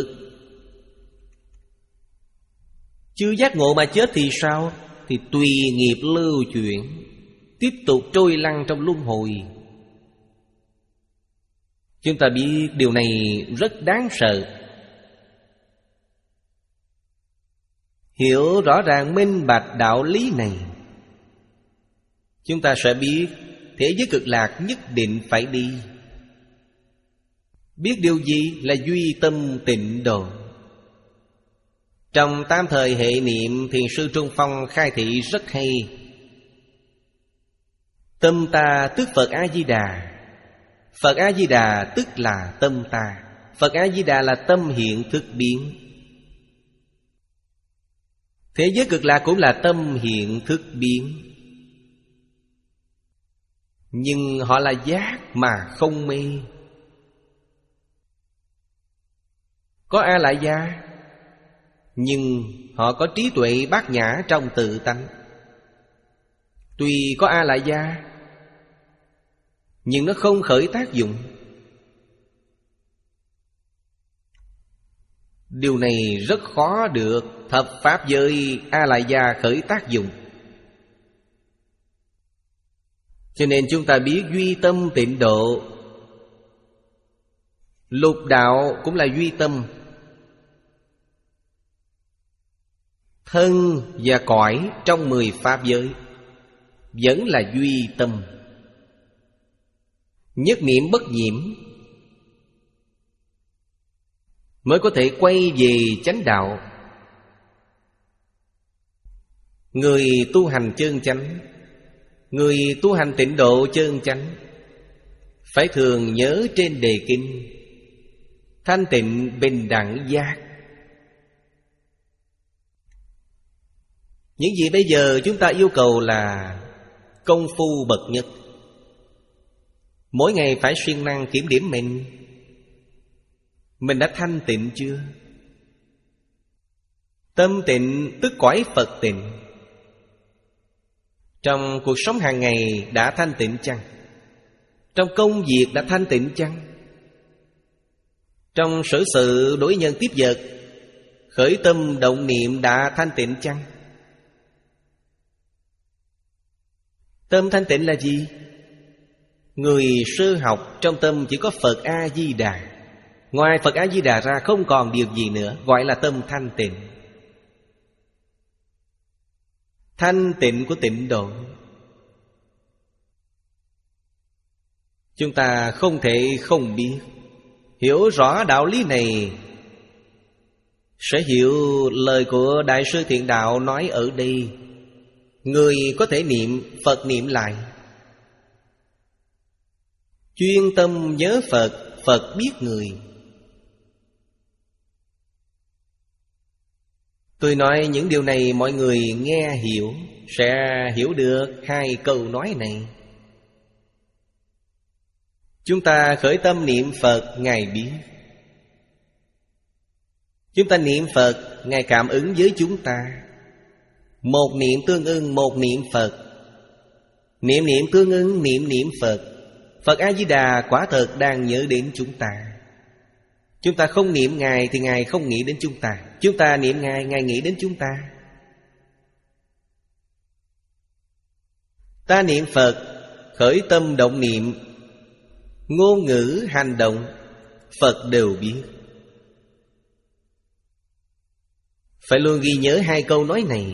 Chưa giác ngộ mà chết thì sao? Thì tùy nghiệp lưu chuyển, tiếp tục trôi lăn trong luân hồi. Chúng ta biết điều này rất đáng sợ. Hiểu rõ ràng minh bạch đạo lý này, chúng ta sẽ biết thế giới cực lạc nhất định phải đi. Biết điều gì là duy tâm tịnh độ. Trong tam thời hệ niệm, Thiền sư Trung Phong khai thị rất hay. Tâm ta tức Phật A-di-đà, Phật A-di-đà tức là tâm ta, Phật A-di-đà là tâm hiện thức biến. Thế giới cực lạc cũng là tâm hiện thức biến. Nhưng họ là giác mà không mê. Có A lại gia, nhưng họ có trí tuệ bát nhã trong tự tánh. Tuy có A lại gia, nhưng nó không khởi tác dụng. Điều này rất khó được thập pháp giới A Lại Gia khởi tác dụng. Cho nên chúng ta biết duy tâm tịnh độ. Lục đạo cũng là duy tâm. Thân và cõi trong mười pháp giới vẫn là duy tâm. Nhất niệm bất nhiễm mới có thể quay về chánh đạo. Người tu hành chân chánh, người tu hành tịnh độ chân chánh phải thường nhớ trên đề kinh thanh tịnh bình đẳng giác. Những gì bây giờ chúng ta yêu cầu là công phu bậc nhất. Mỗi ngày phải siêng năng kiểm điểm mình. Mình đã thanh tịnh chưa? Tâm tịnh tức cõi Phật tịnh. Trong cuộc sống hàng ngày đã thanh tịnh chăng? Trong công việc đã thanh tịnh chăng? Trong sở sự đối nhân tiếp vật, khởi tâm động niệm đã thanh tịnh chăng? Tâm thanh tịnh là gì? Người sơ học trong tâm chỉ có Phật A-di-đà. Ngoài Phật A-di-đà ra không còn điều gì nữa, gọi là tâm thanh tịnh. Thanh tịnh của tịnh độ. Chúng ta không thể không biết. Hiểu rõ đạo lý này sẽ hiểu lời của Đại sư Thiện Đạo nói ở đây. Người có thể niệm Phật niệm lại, chuyên tâm nhớ Phật, Phật biết người. Tôi nói những điều này mọi người nghe hiểu, sẽ hiểu được hai câu nói này. Chúng ta khởi tâm niệm Phật, Ngài biết. Chúng ta niệm Phật, Ngài cảm ứng với chúng ta. Một niệm tương ưng một niệm Phật. Niệm niệm tương ưng niệm niệm Phật. Phật A-di-đà quả thật đang nhớ đến chúng ta. Chúng ta không niệm Ngài thì Ngài không nghĩ đến chúng ta. Chúng ta niệm Ngài, Ngài nghĩ đến chúng ta. Ta niệm Phật, khởi tâm động niệm, ngôn ngữ hành động, Phật đều biết. Phải luôn ghi nhớ hai câu nói này.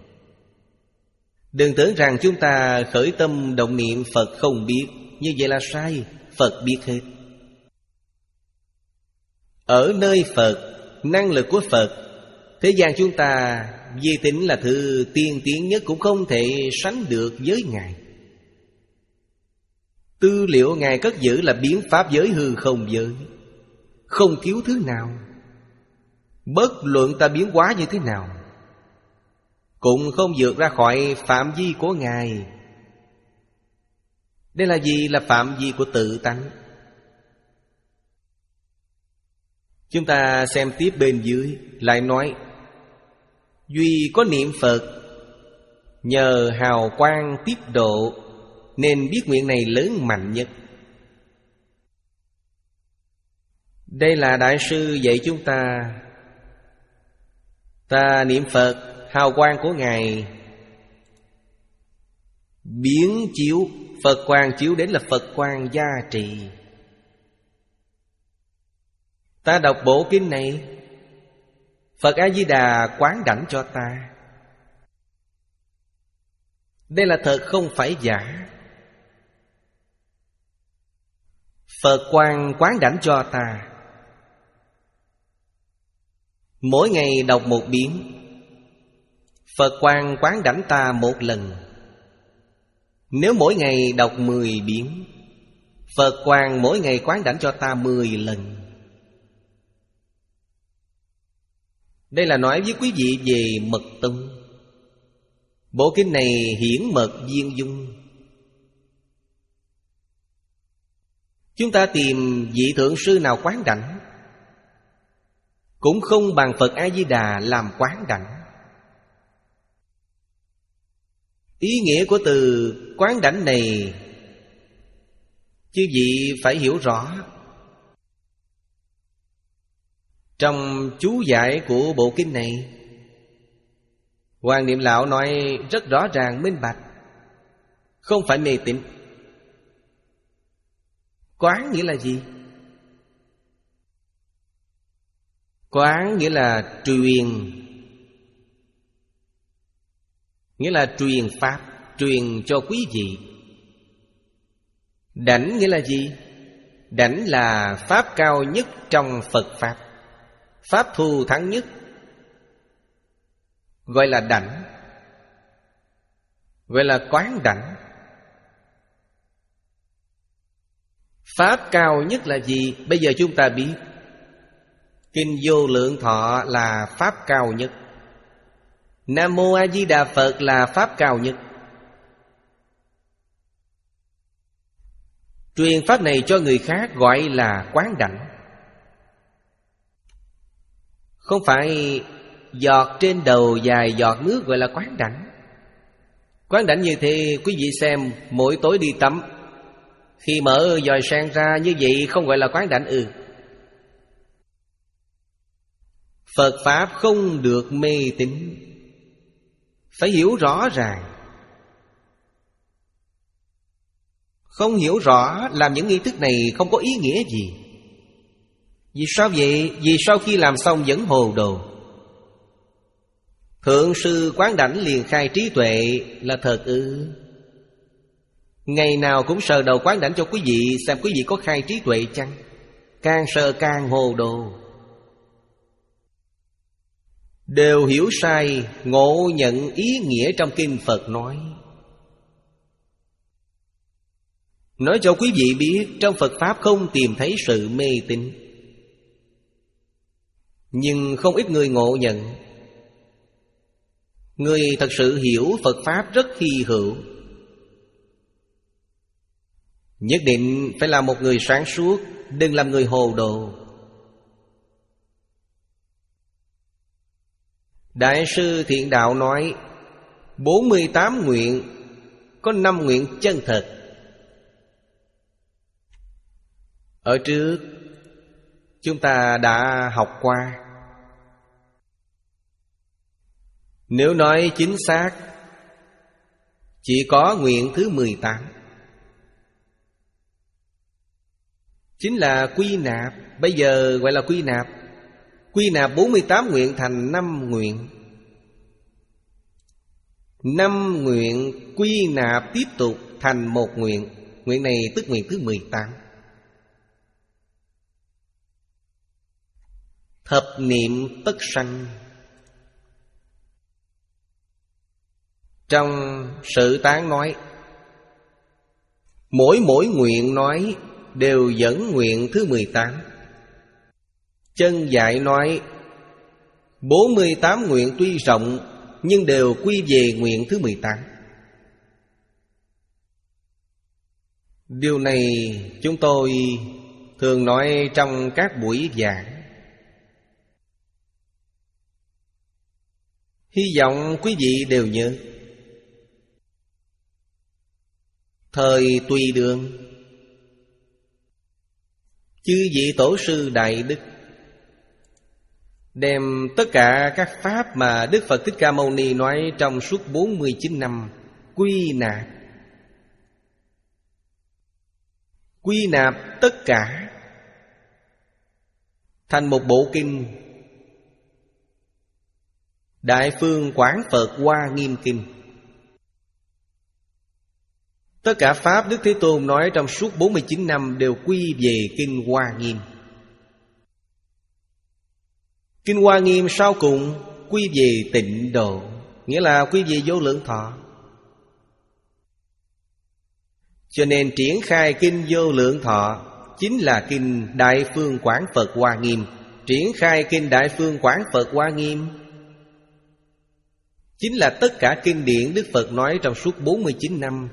Đừng tưởng rằng chúng ta khởi tâm động niệm Phật không biết. Như vậy là sai. Phật biết hết. Ở nơi Phật, năng lực của Phật, thế gian chúng ta di tính là thứ tiên tiến nhất, cũng không thể sánh được với Ngài. Tư liệu Ngài cất giữ là biến pháp giới hư không giới, không thiếu thứ nào. Bất luận ta biến hóa như thế nào, cũng không vượt ra khỏi phạm vi của Ngài. Đây là gì? Là phạm vi của tự tánh. Chúng ta xem tiếp bên dưới, lại nói: duy có niệm Phật, nhờ hào quang tiếp độ, nên biết nguyện này lớn mạnh nhất. Đây là Đại sư dạy chúng ta. Ta niệm Phật, hào quang của Ngài biến chiếu. Phật quang chiếu đến là Phật quang gia trì. Ta đọc bộ kinh này, Phật A-di-đà quán đảnh cho ta. Đây là thật không phải giả. Phật quang quán đảnh cho ta. Mỗi ngày đọc một biến, Phật quang quán đảnh ta một lần. Nếu mỗi ngày đọc mười biến, Phật quang mỗi ngày quán đảnh cho ta mười lần. Đây là nói với quý vị về mật tông. Bộ kinh này hiển mật viên dung. Chúng ta tìm vị thượng sư nào quán đảnh cũng không bằng Phật A-di-đà làm quán đảnh. Ý nghĩa của từ quán đảnh này chư vị phải hiểu rõ. Trong chú giải của bộ kinh này, Hoàng Niệm Lão nói rất rõ ràng minh bạch, không phải mê tín. Quán nghĩa là gì? Quán nghĩa là truyền, nghĩa là truyền pháp, truyền cho quý vị. Đảnh nghĩa là gì? Đảnh là pháp cao nhất trong Phật Pháp, pháp thù thắng nhất, gọi là đảnh, gọi là quán đảnh. Pháp cao nhất là gì? Bây giờ chúng ta biết Kinh Vô Lượng Thọ là pháp cao nhất, Nam Mô A Di Đà Phật là pháp cao nhất. Truyền pháp này cho người khác gọi là quán đảnh. Không phải giọt trên đầu vài giọt nước gọi là quán đảnh. Quán đảnh như thế quý vị xem, mỗi tối đi tắm, khi mở vòi sen ra như vậy không gọi là quán đảnh ư? Phật Pháp không được mê tín, phải hiểu rõ ràng. Không hiểu rõ, làm những nghi thức này không có ý nghĩa gì. Vì sao vậy? Vì sau khi làm xong vẫn hồ đồ. Thượng sư quán đảnh liền khai trí tuệ là thật ư? Ngày nào cũng sờ đầu quán đảnh cho quý vị, xem quý vị có khai trí tuệ chăng? Càng sờ càng hồ đồ. Đều hiểu sai, ngộ nhận ý nghĩa trong kinh Phật nói. Nói cho quý vị biết, trong Phật Pháp không tìm thấy sự mê tín. Nhưng không ít người ngộ nhận. Người thật sự hiểu Phật Pháp rất hy hữu. Nhất định phải là một người sáng suốt, đừng làm người hồ đồ. Đại sư Thiện Đạo nói bốn mươi tám nguyện, có năm nguyện chân thật. Ở trước chúng ta đã học qua. Nếu nói chính xác, chỉ có nguyện thứ mười tám, chính là quy nạp. Bây giờ gọi là quy nạp. Quy nạp bốn mươi tám nguyện thành năm nguyện. Năm nguyện quy nạp tiếp tục thành một nguyện. Nguyện này tức nguyện thứ mười tám. Thập niệm tất sanh. Trong Sự Tán nói, mỗi mỗi nguyện nói đều dẫn nguyện thứ mười tám. Chân Giải nói bốn mươi tám nguyện tuy rộng, nhưng đều quy về nguyện thứ mười tám. Điều này chúng tôi thường nói trong các buổi giảng. Hy vọng quý vị đều nhớ. Thời Tùy Đường, chư vị tổ sư Đại Đức đem tất cả các pháp mà Đức Phật Thích Ca Mâu Ni nói trong suốt bốn mươi chín năm quy nạp. Quy nạp tất cả thành một bộ kinh, Đại Phương Quảng Phật Hoa Nghiêm Kinh. Tất cả pháp Đức Thế Tôn nói trong suốt bốn mươi chín năm đều quy về kinh Hoa Nghiêm. Kinh Hoa Nghiêm sau cùng quy về Tịnh Độ, nghĩa là quy về Vô Lượng Thọ. Cho nên triển khai kinh Vô Lượng Thọ chính là kinh Đại Phương Quảng Phật Hoa Nghiêm. Triển khai kinh Đại Phương Quảng Phật Hoa Nghiêm chính là tất cả kinh điển Đức Phật nói trong suốt bốn mươi chín năm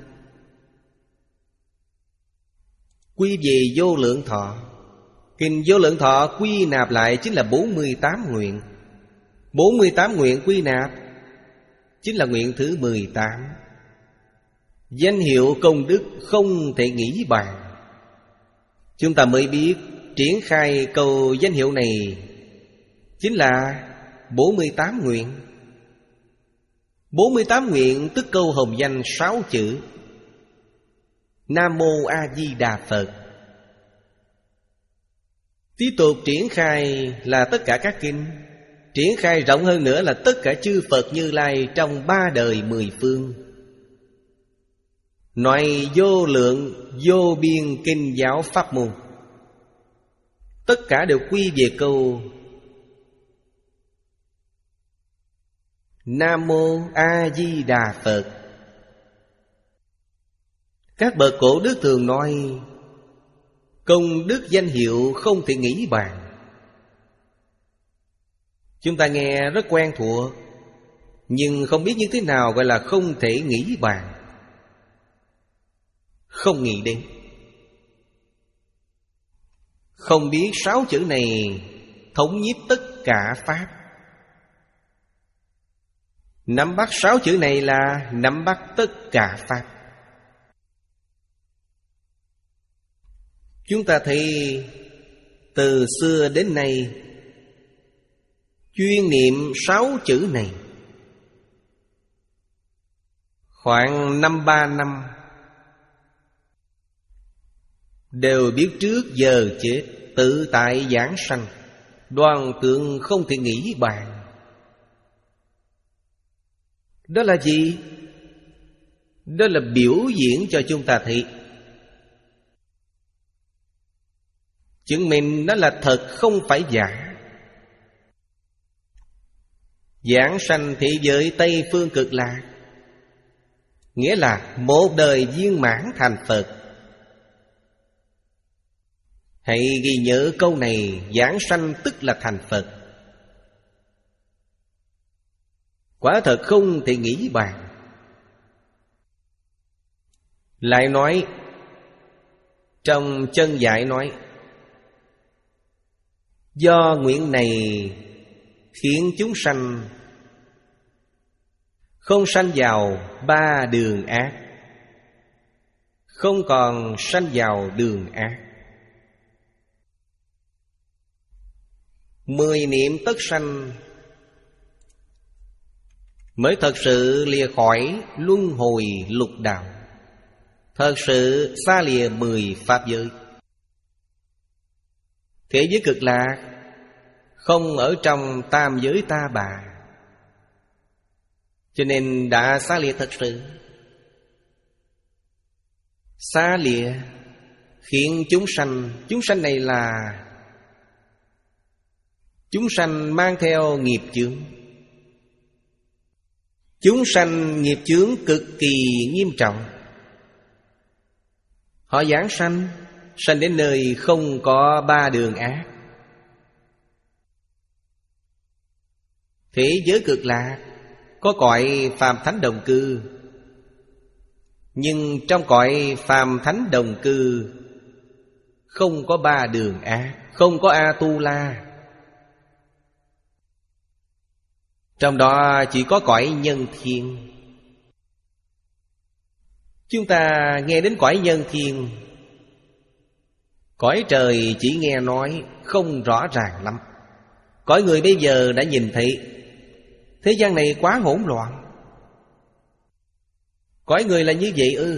quy về Vô Lượng Thọ. Kinh Vô Lượng Thọ quy nạp lại chính là bốn mươi tám nguyện. bốn mươi tám nguyện quy nạp chính là nguyện thứ mười tám. Danh hiệu công đức không thể nghĩ bàn. Chúng ta mới biết triển khai câu danh hiệu này chính là bốn mươi tám nguyện. Bốn mươi tám nguyện tức câu hồng danh sáu chữ Nam Mô A Di Đà Phật. Tiếp tục triển khai là tất cả các kinh, triển khai rộng hơn nữa là tất cả chư Phật Như Lai trong ba đời mười phương. Nói vô lượng vô biên kinh giáo pháp môn, tất cả đều quy về câu Nam Mô A Di Đà Phật. Các bậc cổ đức thường nói công đức danh hiệu không thể nghĩ bàn. Chúng ta nghe rất quen thuộc, nhưng không biết như thế nào gọi là không thể nghĩ bàn. Không nghĩ đến. Không biết sáu chữ này thống nhiếp tất cả pháp. Nắm bắt sáu chữ này là nắm bắt tất cả pháp. Chúng ta thấy từ xưa đến nay chuyên niệm sáu chữ này khoảng năm ba năm, đều biết trước giờ chết, tự tại giảng sanh, đoan tượng không thể nghĩ bàn. Đó là gì? Đó là biểu diễn cho chúng ta thấy, chứng minh nó là thật không phải giả. Giảng sanh thế giới Tây Phương Cực Lạc, nghĩa là một đời viên mãn thành Phật. Hãy ghi nhớ câu này, giảng sanh tức là thành Phật. Quả thật không thể nghĩ bàn. Lại nói, trong chân giải nói, do nguyện này khiến chúng sanh không sanh vào ba đường ác, không còn sanh vào đường ác. Mười niệm tất sanh mới thật sự lìa khỏi luân hồi lục đạo, thật sự xa lìa mười pháp giới. Thế giới Cực Lạc không ở trong tam giới ta bà, cho nên đã xa lìa thật sự. Xa lìa khiến chúng sanh, chúng sanh này là chúng sanh mang theo nghiệp chướng. Chúng sanh nghiệp chướng cực kỳ nghiêm trọng. Họ giảng sanh, sanh đến nơi không có ba đường ác. Thế giới Cực Lạc có cõi phàm thánh đồng cư, nhưng trong cõi phàm thánh đồng cư không có ba đường ác, không có A-tu-la. Trong đó chỉ có cõi nhân thiên. Chúng ta nghe đến cõi nhân thiên, cõi trời chỉ nghe nói, không rõ ràng lắm. Cõi người bây giờ đã nhìn thấy thế gian này quá hỗn loạn. Cõi người là như vậy ư?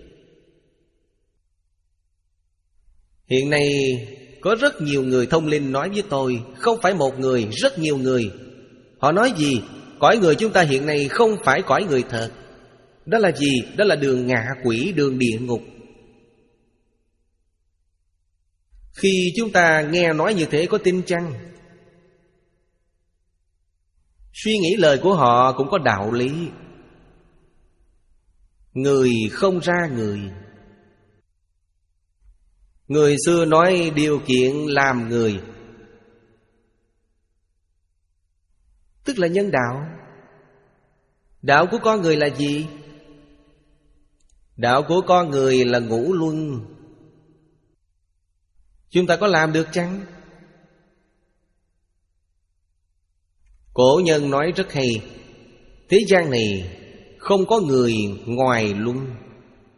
Hiện nay có rất nhiều người thông linh nói với tôi, không phải một người, rất nhiều người. Họ nói gì? Cõi người chúng ta hiện nay không phải cõi người thật. Đó là gì? Đó là đường ngạ quỷ, đường địa ngục. Khi chúng ta nghe nói như thế có tin chăng? Suy nghĩ lời của họ cũng có đạo lý. Người không ra người. Người xưa nói điều kiện làm người, tức là nhân đạo. Đạo của con người là gì? Đạo của con người là ngũ luân. Chúng ta có làm được chăng? Cổ nhân nói rất hay, thế gian này không có người ngoài luân,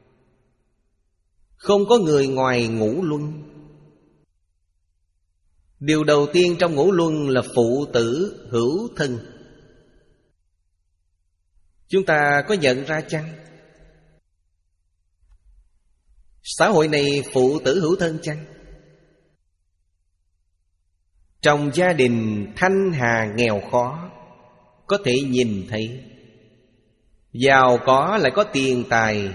không có người ngoài ngũ luân. Điều đầu tiên trong ngũ luân là phụ tử hữu thân. Chúng ta có nhận ra chăng? Xã hội này phụ tử hữu thân chăng? Trong gia đình thanh hà nghèo khó có thể nhìn thấy, giàu có lại có tiền tài,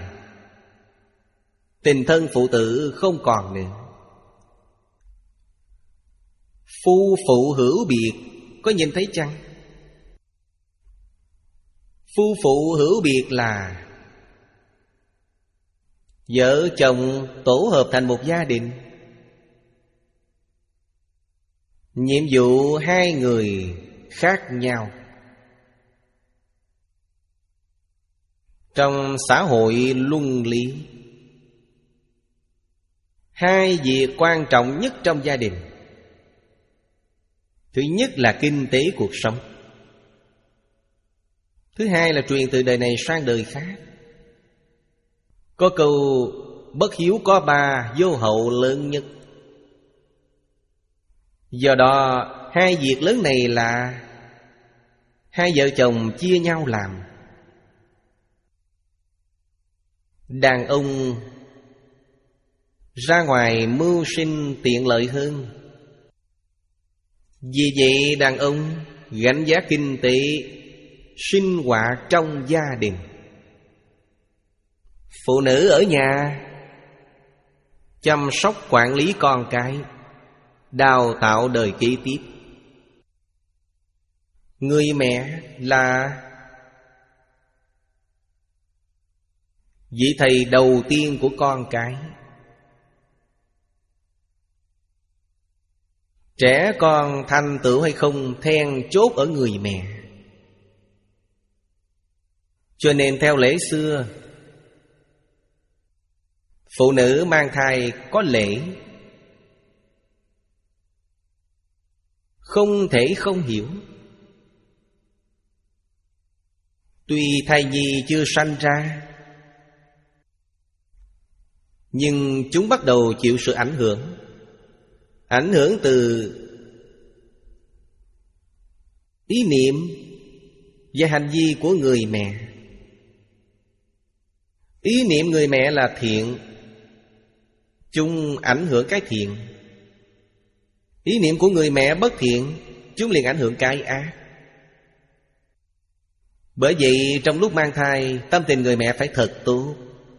tình thân phụ tử không còn nữa. Phu phụ hữu biệt có nhìn thấy chăng? Phu phụ hữu biệt là vợ chồng tổ hợp thành một gia đình. Nhiệm vụ hai người khác nhau. Trong xã hội luân lý, hai việc quan trọng nhất trong gia đình, thứ nhất là kinh tế cuộc sống, thứ hai là truyền từ đời này sang đời khác. Có câu bất hiếu có ba, vô hậu lớn nhất. Do đó hai việc lớn này là hai vợ chồng chia nhau làm. Đàn ông ra ngoài mưu sinh tiện lợi hơn. Vì vậy đàn ông gánh vác kinh tế sinh hoạt trong gia đình. Phụ nữ ở nhà chăm sóc quản lý con cái, đào tạo đời kế tiếp. Người mẹ là vị thầy đầu tiên của con cái. Trẻ con thành tựu hay không then chốt ở người mẹ. Cho nên theo lễ xưa, phụ nữ mang thai có lễ, không thể không hiểu. Tuy thai nhi chưa sanh ra, nhưng chúng bắt đầu chịu sự ảnh hưởng. Ảnh hưởng từ ý niệm và hành vi của người mẹ. Ý niệm người mẹ là thiện, chúng ảnh hưởng cái thiện. Ý niệm của người mẹ bất thiện, chúng liền ảnh hưởng cái ác. Bởi vậy trong lúc mang thai, tâm tình người mẹ phải thật tốt.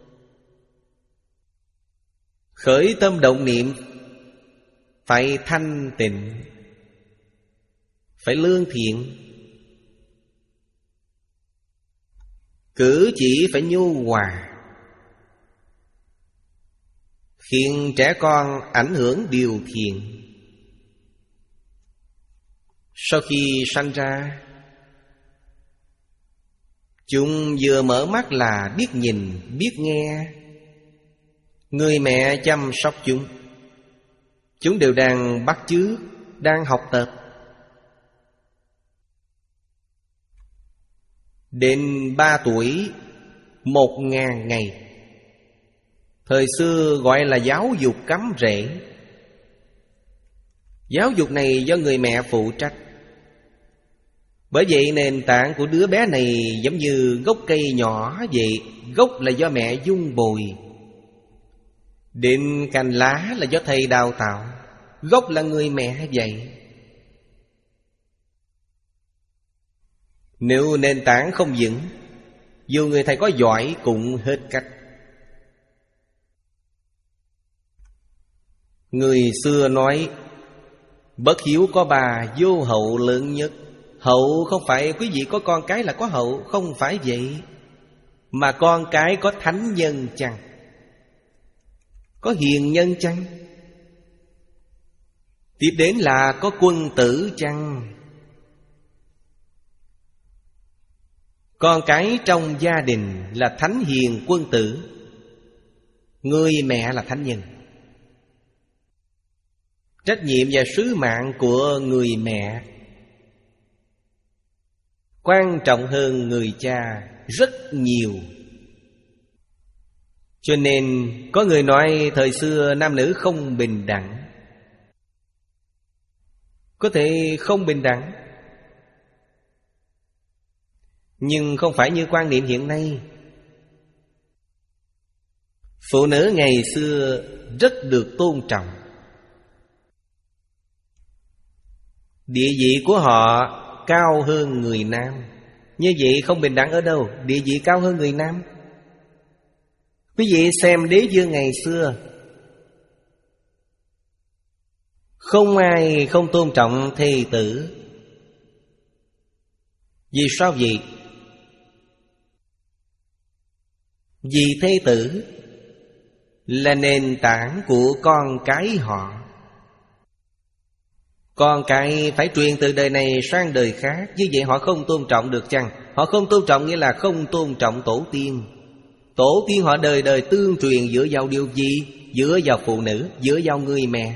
Khởi tâm động niệm phải thanh tịnh, phải lương thiện. Cử chỉ phải nhu hòa, khiến trẻ con ảnh hưởng điều thiện. Sau khi sanh ra, chúng vừa mở mắt là biết nhìn, biết nghe. Người mẹ chăm sóc chúng, chúng đều đang bắt chước, đang học tập. Đến ba tuổi, một ngàn ngày. Thời xưa gọi là giáo dục cắm rễ. Giáo dục này do người mẹ phụ trách. Bởi vậy nền tảng của đứa bé này giống như gốc cây nhỏ vậy. Gốc là do mẹ dung bồi, đến cành lá là do thầy đào tạo. Gốc là người mẹ vậy. Nếu nền tảng không vững, dù người thầy có giỏi cũng hết cách. Người xưa nói bất hiếu có bà, vô hậu lớn nhất. Hậu không phải quý vị có con cái là có hậu, không phải vậy. Mà con cái có thánh nhân chăng? Có hiền nhân chăng? Tiếp đến là có quân tử chăng? Con cái trong gia đình là thánh hiền quân tử, người mẹ là thánh nhân. Trách nhiệm và sứ mạng của người mẹ quan trọng hơn người cha rất nhiều. Cho nên có người nói thời xưa nam nữ không bình đẳng. có thể không bình đẳng, nhưng không phải như quan niệm hiện nay. Phụ nữ ngày xưa rất được tôn trọng. Địa vị của họ cao hơn người nam. Như vậy không bình đẳng ở đâu? Địa vị cao hơn người nam. Quý vị xem đế vương ngày xưa, không ai không tôn trọng thê tử. Vì sao vậy? Vì thê tử là nền tảng của con cái họ. Con cái phải truyền từ đời này sang đời khác. Như vậy họ không tôn trọng được chăng? Họ không tôn trọng nghĩa là không tôn trọng tổ tiên. Tổ tiên họ đời đời tương truyền dựa vào điều gì? Dựa vào phụ nữ, dựa vào người mẹ.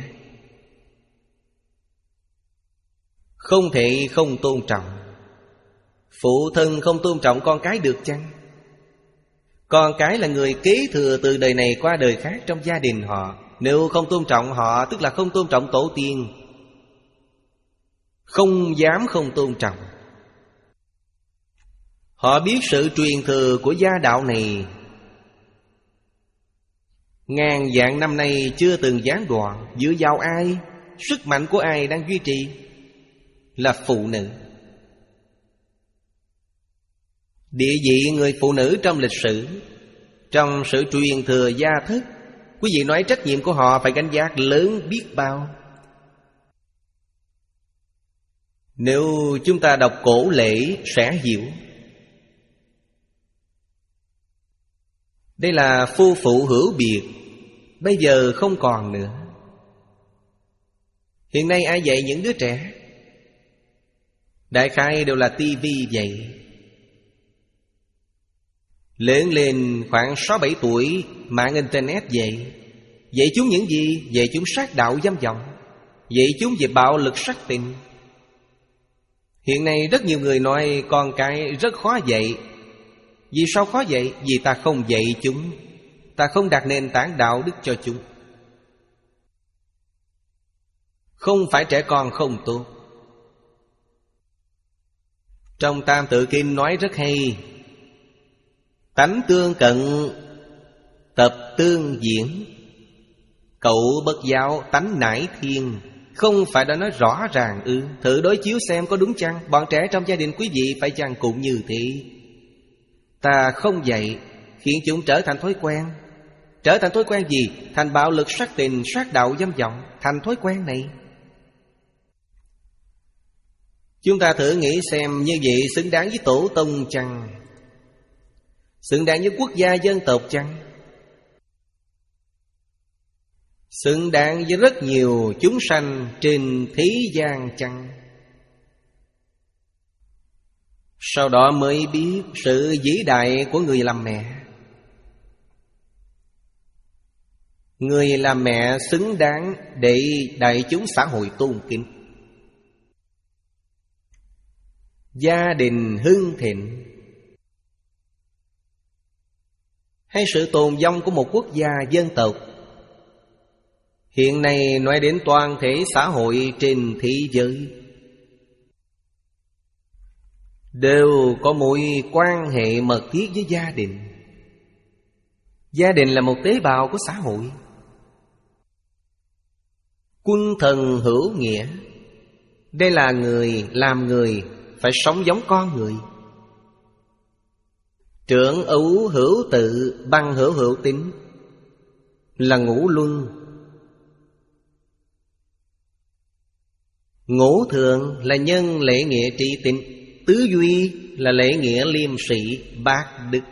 Không thể không tôn trọng. Phụ thân không tôn trọng con cái được chăng? Con cái là người kế thừa từ đời này qua đời khác trong gia đình họ. Nếu không tôn trọng họ, tức là không tôn trọng tổ tiên. Không dám không tôn trọng. Họ biết sự truyền thừa của gia đạo này ngàn vạn năm nay chưa từng gián đoạn. Dựa vào ai? Sức mạnh của ai đang duy trì? Là phụ nữ. Địa vị người phụ nữ trong lịch sử, trong sự truyền thừa gia thức, quý vị nói trách nhiệm của họ phải gánh vác lớn biết bao. Nếu chúng ta đọc cổ lễ sẽ hiểu. Đây là phu phụ hữu biệt, bây giờ không còn nữa. Hiện nay ai dạy những đứa trẻ? Đại khái đều là tivi vậy. Lớn lên khoảng sáu bảy tuổi, mạng internet vậy. Dạy chúng những gì? Dạy chúng sát đạo dâm vọng, dạy chúng về bạo lực sắc tình. Hiện nay rất nhiều người nói con cái rất khó dạy. Vì sao khó dạy? Vì ta không dạy chúng, ta không đặt nền tảng đạo đức cho chúng. Không phải trẻ con không tốt. Trong Tam Tự Kinh nói rất hay: tánh tương cận, tập tương diễn. Cậu bất giáo, tánh nải thiên. Không phải đã nói rõ ràng ư? Ừ, thử đối chiếu xem có đúng chăng? Bọn trẻ trong gia đình quý vị phải chăng cũng như thế? Ta không dạy, khiến chúng trở thành thói quen. Trở thành thói quen gì? Thành bạo lực sắc tình, sát đạo dâm vọng. Thành thói quen này. Chúng ta thử nghĩ xem, như vậy xứng đáng với tổ tông chăng? Xứng đáng với quốc gia dân tộc chăng? Xứng đáng với rất nhiều chúng sanh trên thế gian chăng? Sau đó mới biết sự vĩ đại của người làm mẹ. Người làm mẹ xứng đáng để đại chúng xã hội tôn kính. Gia đình hưng thịnh hay sự tồn vong của một quốc gia dân tộc. Hiện nay nói đến toàn thể xã hội trên thế giới đều có mối quan hệ mật thiết với gia đình. Gia đình là một tế bào của xã hội. Quân thần hữu nghĩa. Đây là người, làm người phải sống giống con người. Trưởng ấu hữu tự, bằng hữu hữu tín, là ngũ luân. Ngũ thường là nhân lễ nghĩa trí tín. Tứ duy là lễ nghĩa liêm sĩ bác đức.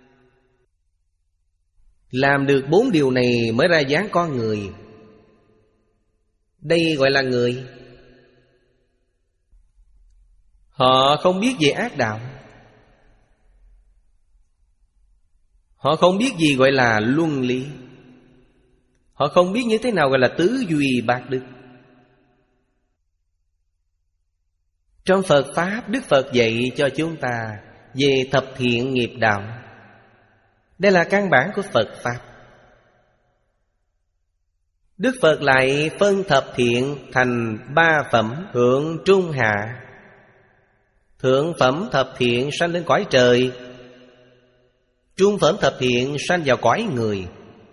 Làm được bốn điều này mới ra dáng con người. Đây gọi là người. Họ không biết về ác đạo. Họ không biết gì gọi là luân lý. Họ không biết như thế nào gọi là tứ duy bác đức. Trong Phật Pháp, Đức Phật dạy cho chúng ta về thập thiện nghiệp đạo. Đây là căn bản của Phật Pháp. Đức Phật lại phân thập thiện thành ba phẩm thượng trung hạ. Thượng phẩm thập thiện sanh lên cõi trời, trung phẩm thập thiện sanh vào cõi người,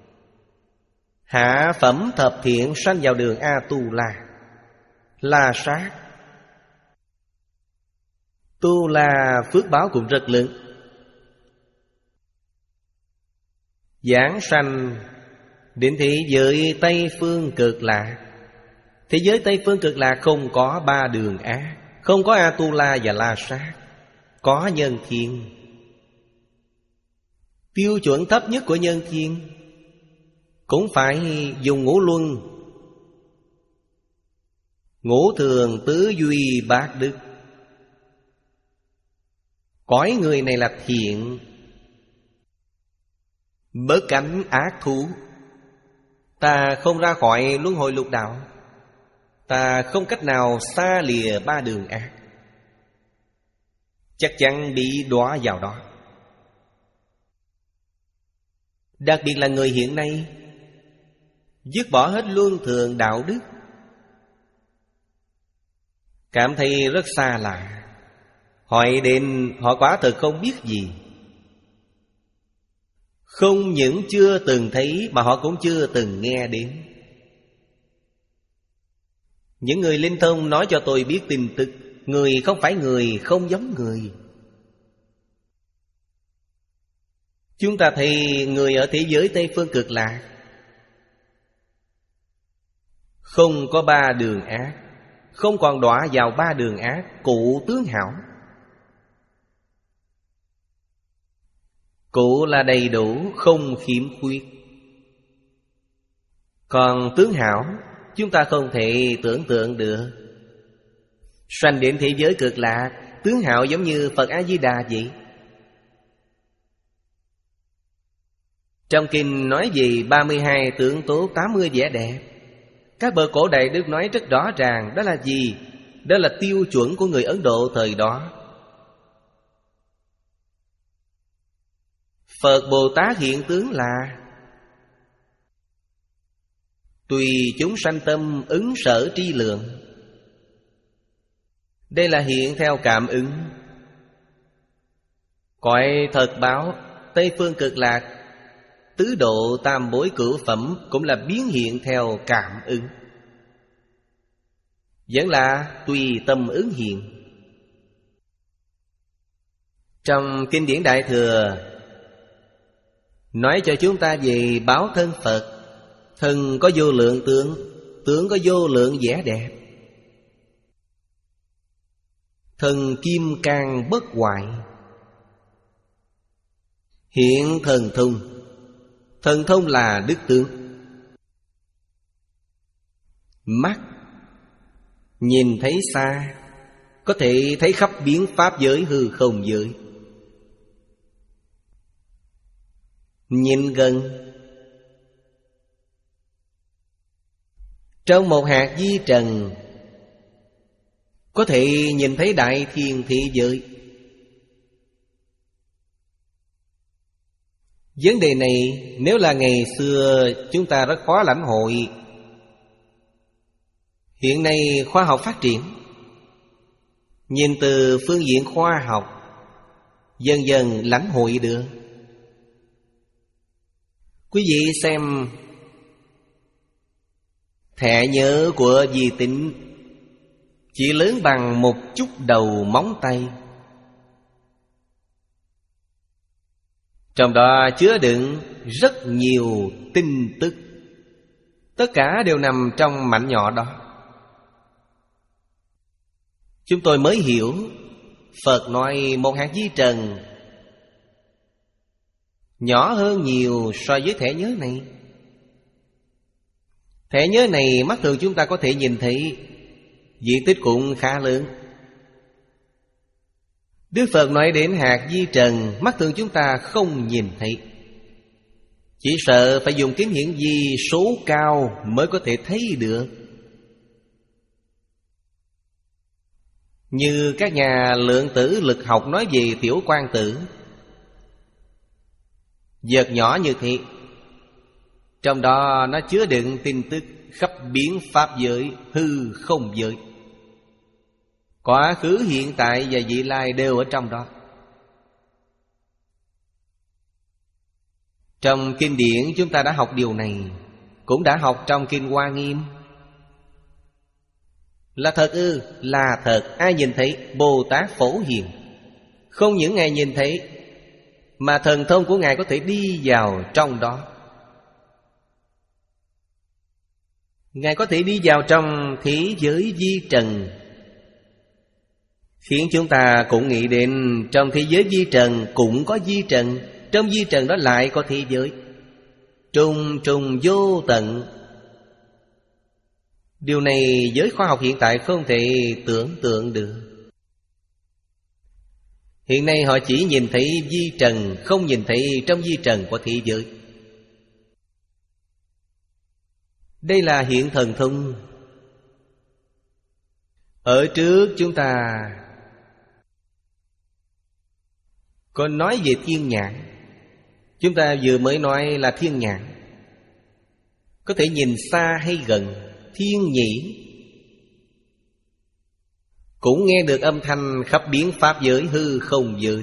hạ phẩm thập thiện sanh vào đường A-tu-la, La Sát. Tu La phước báo cũng rất lớn. Giảng sanh đến thế giới Tây Phương Cực Lạc. Thế giới Tây Phương Cực Lạc không có ba đường ác, không có A-tu-la và La Sát, có nhân thiên. Tiêu chuẩn thấp nhất của nhân thiên cũng phải dùng ngũ luân, ngũ thường tứ duy bát đức. Cõi người này là thiện, bớt cánh ác thú. Ta không ra khỏi luân hồi lục đạo, ta không cách nào xa lìa ba đường ác, chắc chắn bị đọa vào đó. Đặc biệt là người hiện nay dứt bỏ hết luân thường đạo đức, cảm thấy rất xa lạ. Hỏi đến họ quả thực không biết gì. Không những chưa từng thấy mà họ cũng chưa từng nghe đến. Những người linh thông nói cho tôi biết tin tức. Người không phải người, không giống người. Chúng ta thấy người ở thế giới Tây Phương Cực Lạc không có ba đường ác, không còn đọa vào ba đường ác, cụ tướng hảo. Cụ là đầy đủ, không khiếm khuyết. Còn tướng hảo chúng ta không thể tưởng tượng được. Sanh đến thế giới Cực Lạc, tướng hảo giống như Phật A-di-đà vậy. Trong kinh nói về ba mươi hai tướng tốt, tám mươi vẻ đẹp. Các bậc cổ đại đức nói rất rõ ràng. Đó là gì? Đó là tiêu chuẩn của người Ấn Độ thời đó. Phật Bồ Tát hiện tướng là tùy chúng sanh tâm ứng sở tri lượng. Đây là hiện theo cảm ứng. Cõi thật báo Tây Phương Cực Lạc, tứ độ tam bối cửu phẩm cũng là biến hiện theo cảm ứng, vẫn là tùy tâm ứng hiện. Trong kinh điển Đại Thừa nói cho chúng ta về báo thân Phật. Thân có vô lượng tướng, tướng có vô lượng vẻ đẹp. Thần kim cang bất hoại, hiện thần thông. Thần thông là đức tướng. Mắt nhìn thấy xa, có thể thấy khắp biến pháp giới hư không giới. Nhìn gần, trong một hạt vi trần có thể nhìn thấy đại thiên thế giới. Vấn đề này nếu là ngày xưa chúng ta rất khó lãnh hội. Hiện nay khoa học phát triển, nhìn từ phương diện khoa học, dần dần lãnh hội được. Quý vị xem thẻ nhớ của vi tính chỉ lớn bằng một chút đầu móng tay, trong đó chứa đựng rất nhiều tin tức, tất cả đều nằm trong mảnh nhỏ đó. Chúng tôi mới hiểu Phật nói một hạt vi trần nhỏ hơn nhiều so với thẻ nhớ này. Thẻ nhớ này mắt thường chúng ta có thể nhìn thấy, diện tích cũng khá lớn. Đức Phật nói đến hạt vi trần, mắt thường chúng ta không nhìn thấy, chỉ sợ phải dùng kính hiển vi số cao mới có thể thấy được. Như các nhà lượng tử lực học nói về tiểu quang tử, vật nhỏ như thế, trong đó nó chứa đựng tin tức khắp biến pháp giới, hư không giới. Quá khứ, hiện tại và vị lai đều ở trong đó. Trong kinh điển chúng ta đã học điều này, cũng đã học trong kinh Hoa Nghiêm. Là thật ư? Là thật. Ai nhìn thấy? Bồ Tát Phổ Hiền. Không những Ngài nhìn thấy, mà thần thông của Ngài có thể đi vào trong đó. Ngài có thể đi vào trong thế giới vi trần, khiến chúng ta cũng nghĩ đến trong thế giới vi trần cũng có vi trần, trong vi trần đó lại có thế giới trùng trùng vô tận. Điều này giới khoa học hiện tại không thể tưởng tượng được. Hiện nay họ chỉ nhìn thấy vi trần, không nhìn thấy trong vi trần của thế giới. Đây là hiện thần thông. Ở trước chúng ta có nói về thiên nhãn. Chúng ta vừa mới nói là thiên nhãn, có thể nhìn xa hay gần. Thiên nhĩ cũng nghe được âm thanh khắp biến pháp giới, hư không giới.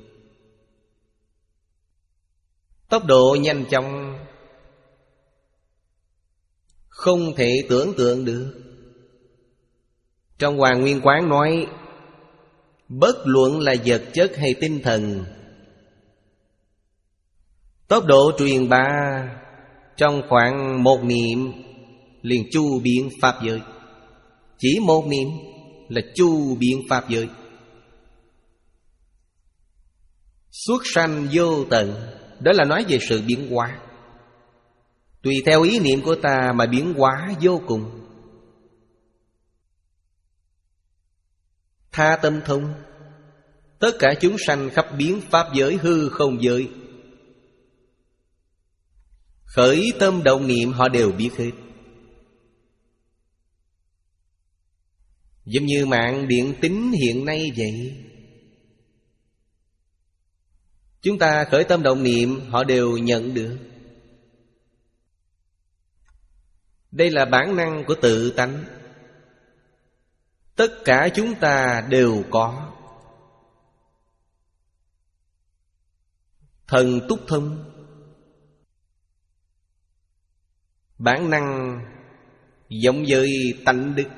Tốc độ nhanh chóng không thể tưởng tượng được. Trong Hoàng Nguyên Quán nói, bất luận là vật chất hay tinh thần, tốc độ truyền bá trong khoảng một niệm liền chu biến pháp giới. Chỉ một niệm là chu biến pháp giới. Xuất sanh vô tận, đó là nói về sự biến hóa. Tùy theo ý niệm của ta mà biến hóa vô cùng. Tha tâm thông, tất cả chúng sanh khắp biến pháp giới, hư không giới, khởi tâm động niệm họ đều biết hết. Giống như mạng điện tính hiện nay vậy. Chúng ta khởi tâm động niệm họ đều nhận được. Đây là bản năng của tự tánh. Tất cả chúng ta đều có. Thần túc thông, bản năng giống với tánh đức.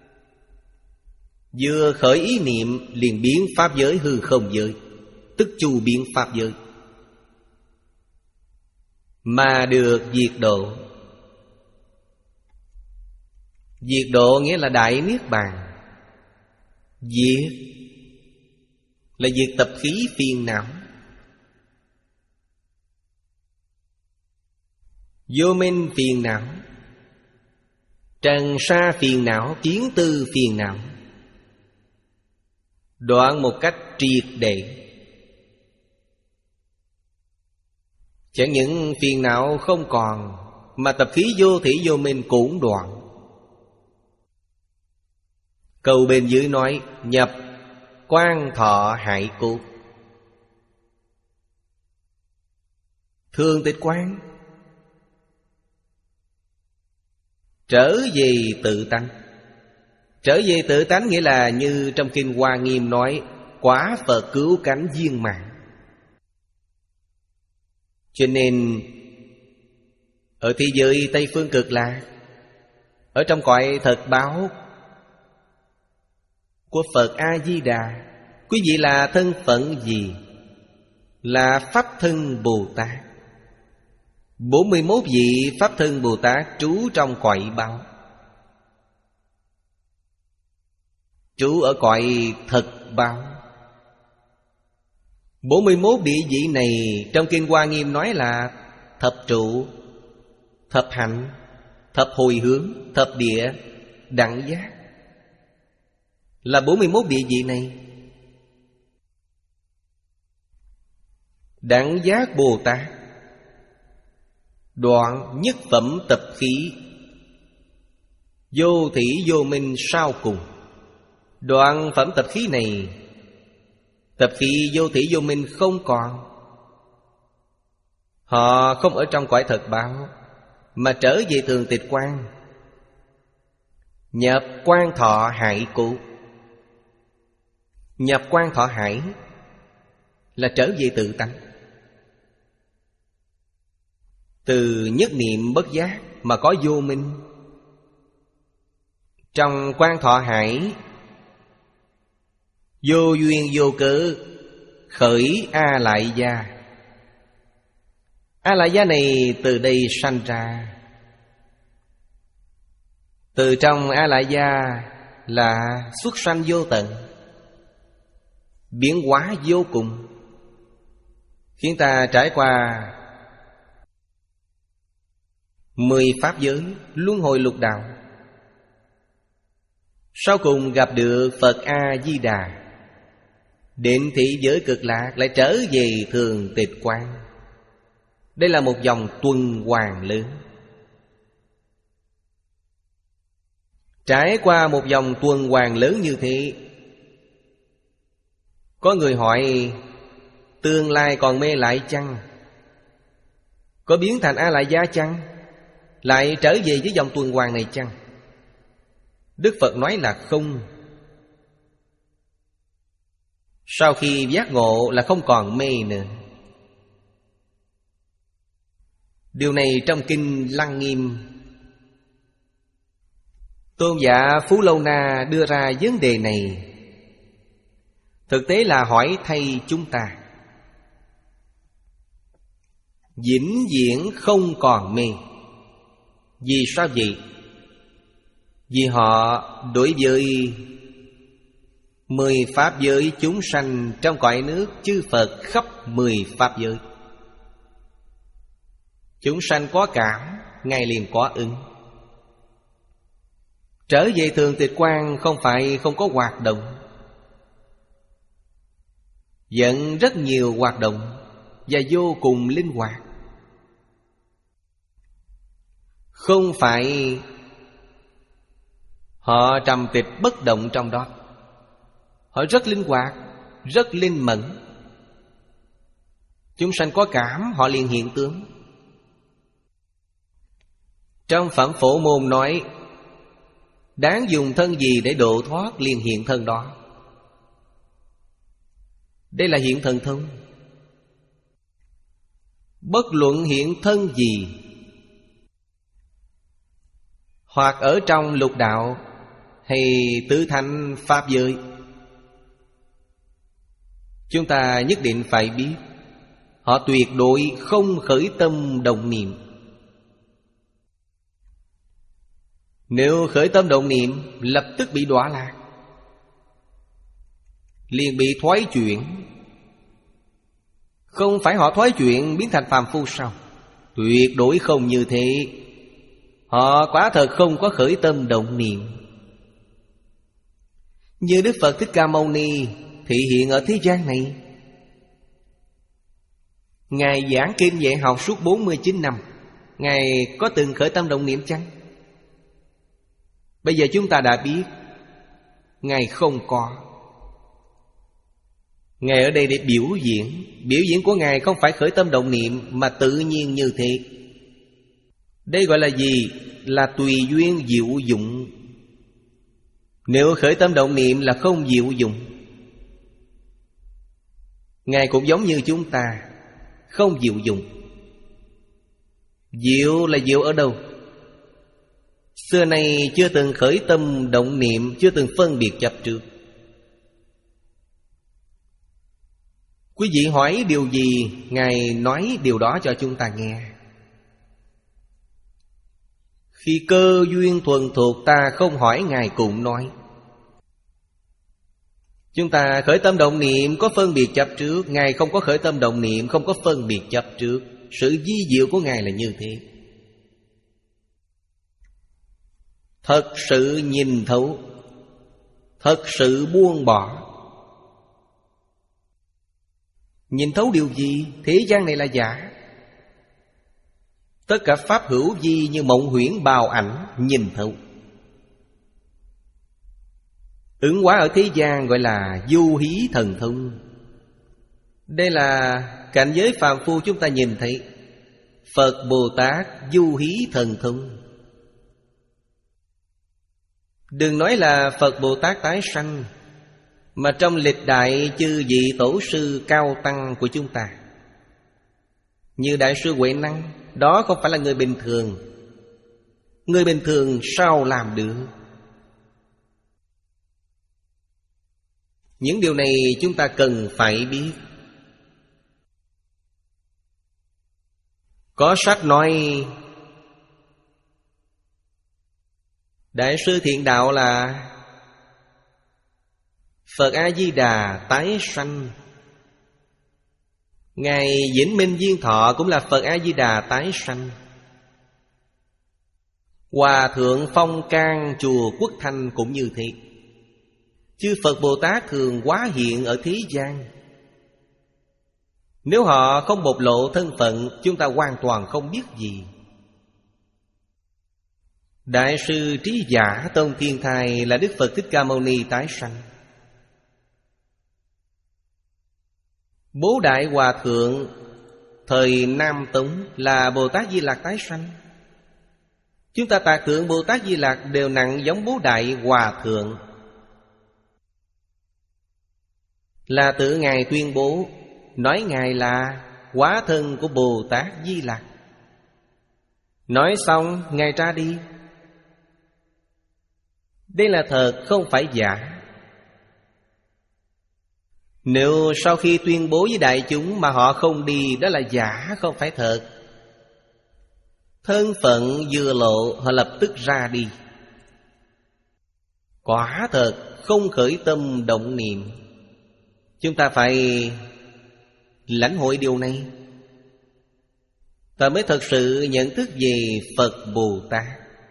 Vừa khởi ý niệm liền biến pháp giới, hư không giới, tức chu biến pháp giới, mà được diệt độ. Diệt độ nghĩa là đại niết bàn. Diệt là diệt tập khí phiền não. Vô minh phiền não, trần sa phiền não, kiến tư phiền não, đoạn một cách triệt để. Chẳng những phiền não không còn, mà tập khí vô thỉ vô minh cũng đoạn. Câu bên dưới nói nhập quan thọ hải cốt. Thường tịch quán, trở về tự tánh. Trở về tự tánh nghĩa là như trong kinh Hoa Nghiêm nói, quả Phật cứu cánh viên mãn. Cho nên ở thế giới Tây Phương Cực Lạc, ở trong cõi thật báo của Phật A-di-đà, quý vị là thân phận gì? Là Pháp Thân Bồ Tát. Bốn mươi mốt vị Pháp Thân Bồ Tát trú trong cõi báo, trú ở cõi thật báo. Bốn mươi mốt địa vị này trong kinh Hoa Nghiêm nói là thập trụ, thập hạnh, thập hồi hướng, thập địa, đẳng giác. Là bốn mươi mốt địa vị này. Đẳng giác Bồ Tát đoạn nhất phẩm tập khí, vô thỉ vô minh sau cùng. Đoạn phẩm tập khí này, tập khí vô thỉ vô minh không còn. Họ không ở trong cõi thật báo, mà trở về thường tịch quan, Nhập Quan Thọ Hải Cố. Nhập Quan Thọ Hải là trở về tự tánh. Từ nhất niệm bất giác mà có vô minh. Trong Quan Thọ Hải, vô duyên vô cớ khởi A Lại Gia. A Lại Gia này từ đây sanh ra. Từ trong A Lại Gia là xuất sanh vô tận, biến hóa vô cùng, khiến ta trải qua mười pháp giới, luân hồi lục đạo. Sau cùng gặp được Phật A-di-đà, định thị giới cực lạc, lại trở về thường tịch quan. Đây là một dòng tuần hoàn lớn. Trải qua một dòng tuần hoàn lớn như thế, có người hỏi tương lai còn mê lại chăng? Có biến thành A Lại Gia chăng? Lại trở về với dòng tuần hoàn này chăng? Đức Phật nói là không. Sau khi giác ngộ là không còn mê nữa. Điều này trong Kinh Lăng Nghiêm, Tôn giả Phú Lâu Na đưa ra vấn đề này, thực tế là hỏi thay chúng ta. Vĩnh viễn không còn mê. Vì sao vậy? Vì họ đối với mười pháp giới chúng sanh trong cõi nước chư Phật khắp mười pháp giới. Chúng sanh có cảm, Ngài liền có ứng. Trở về thường tịch quan không phải không có hoạt động, vẫn rất nhiều hoạt động và vô cùng linh hoạt. Không phải họ trầm tịch bất động trong đó. Họ rất linh hoạt, rất linh mẫn. Chúng sanh có cảm, họ liền hiện tướng. Trong Phẩm Phổ Môn nói, đáng dùng thân gì để độ thoát, liền hiện thân đó. Đây là hiện thần thông. Bất luận hiện thân gì, hoặc ở trong lục đạo hay tứ thánh pháp giới, chúng ta nhất định phải biết họ tuyệt đối không khởi tâm động niệm. Nếu khởi tâm động niệm, lập tức bị đọa lạc, liền bị thoái chuyển. Không phải họ thoái chuyển biến thành phàm phu sao? Tuyệt đối không như thế. Họ quả thật không có khởi tâm động niệm. Như Đức Phật Thích Ca Mâu Ni thị hiện ở thế gian này, Ngài giảng kinh dạy học suốt bốn mươi chín năm, Ngài có từng khởi tâm động niệm chăng? Bây giờ chúng ta đã biết Ngài không có. Ngài ở đây để biểu diễn. Biểu diễn của Ngài không phải khởi tâm động niệm, mà tự nhiên như thế. Đây gọi là gì? Là tùy duyên diệu dụng. Nếu khởi tâm động niệm là không diệu dụng. Ngài cũng giống như chúng ta, không diệu dụng. Diệu là diệu ở đâu? Xưa nay chưa từng khởi tâm động niệm, chưa từng phân biệt chấp trước. Quý vị hỏi điều gì, Ngài nói điều đó cho chúng ta nghe. Khi cơ duyên thuần thuộc, ta không hỏi Ngài cũng nói. Chúng ta khởi tâm động niệm có phân biệt chấp trước, Ngài không có khởi tâm động niệm, không có phân biệt chấp trước. Sự vi diệu của Ngài là như thế. Thật sự nhìn thấu, thật sự buông bỏ. Nhìn thấu điều gì? Thế gian này là giả. Tất cả pháp hữu vi như mộng huyễn bào ảnh, nhìn thấu. Ứng hóa ở thế gian gọi là du hí thần thông. Đây là cảnh giới phàm phu chúng ta nhìn thấy. Phật Bồ Tát du hí thần thông. Đừng nói là Phật Bồ Tát tái sanh, mà trong lịch đại chư vị tổ sư cao tăng của chúng ta, như Đại sư Huệ Năng, đó không phải là người bình thường. Người bình thường sao làm được? Những điều này chúng ta cần phải biết. Có sách nói Đại sư Thiện Đạo là Phật A-di-đà tái sanh. Ngài Vĩnh Minh Viên Thọ cũng là Phật A-di-đà tái sanh. Hòa Thượng Phong Can chùa Quốc Thanh cũng như thế. Chư Phật Bồ Tát thường hóa hiện ở thế gian. Nếu họ không bộc lộ thân phận, chúng ta hoàn toàn không biết gì. Đại sư Trí Giả Tôn Thiên Thai là Đức Phật Thích Ca Mâu Ni tái sanh. Bố Đại Hòa Thượng thời Nam Tống là Bồ Tát Di Lặc tái sanh. Chúng ta tạc tượng Bồ Tát Di Lặc đều nặng giống Bố Đại Hòa Thượng, là tự Ngài tuyên bố, nói Ngài là hóa thân của Bồ Tát Di Lặc. Nói xong Ngài ra đi. Đây là thật, không phải giả. Nếu sau khi tuyên bố với đại chúng mà họ không đi, đó là giả, không phải thật. Thân phận vừa lộ, họ lập tức ra đi. Quả thật không khởi tâm động niệm. Chúng ta phải lãnh hội điều này, ta mới thật sự nhận thức về Phật Bồ Tát,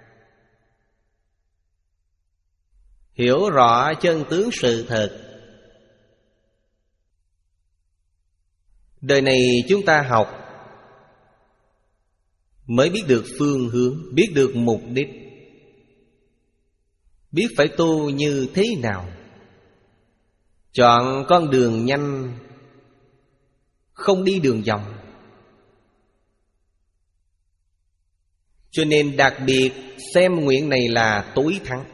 hiểu rõ chân tướng sự thật. Đời này chúng ta học mới biết được phương hướng, biết được mục đích, biết phải tu như thế nào, chọn con đường nhanh, không đi đường vòng. Cho nên đặc biệt xem nguyện này là tối thắng.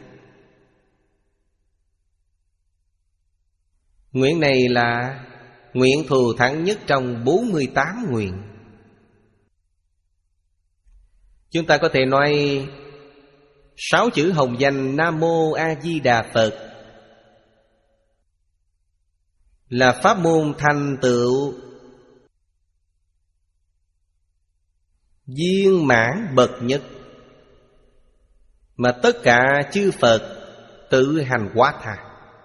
Nguyện này là nguyện thù thắng nhất trong bốn mươi tám nguyện. Chúng ta có thể nói sáu chữ hồng danh Nam Mô A Di Đà Phật là pháp môn thành tựu viên mãn bậc nhất, mà tất cả chư Phật tự hành hóa thành.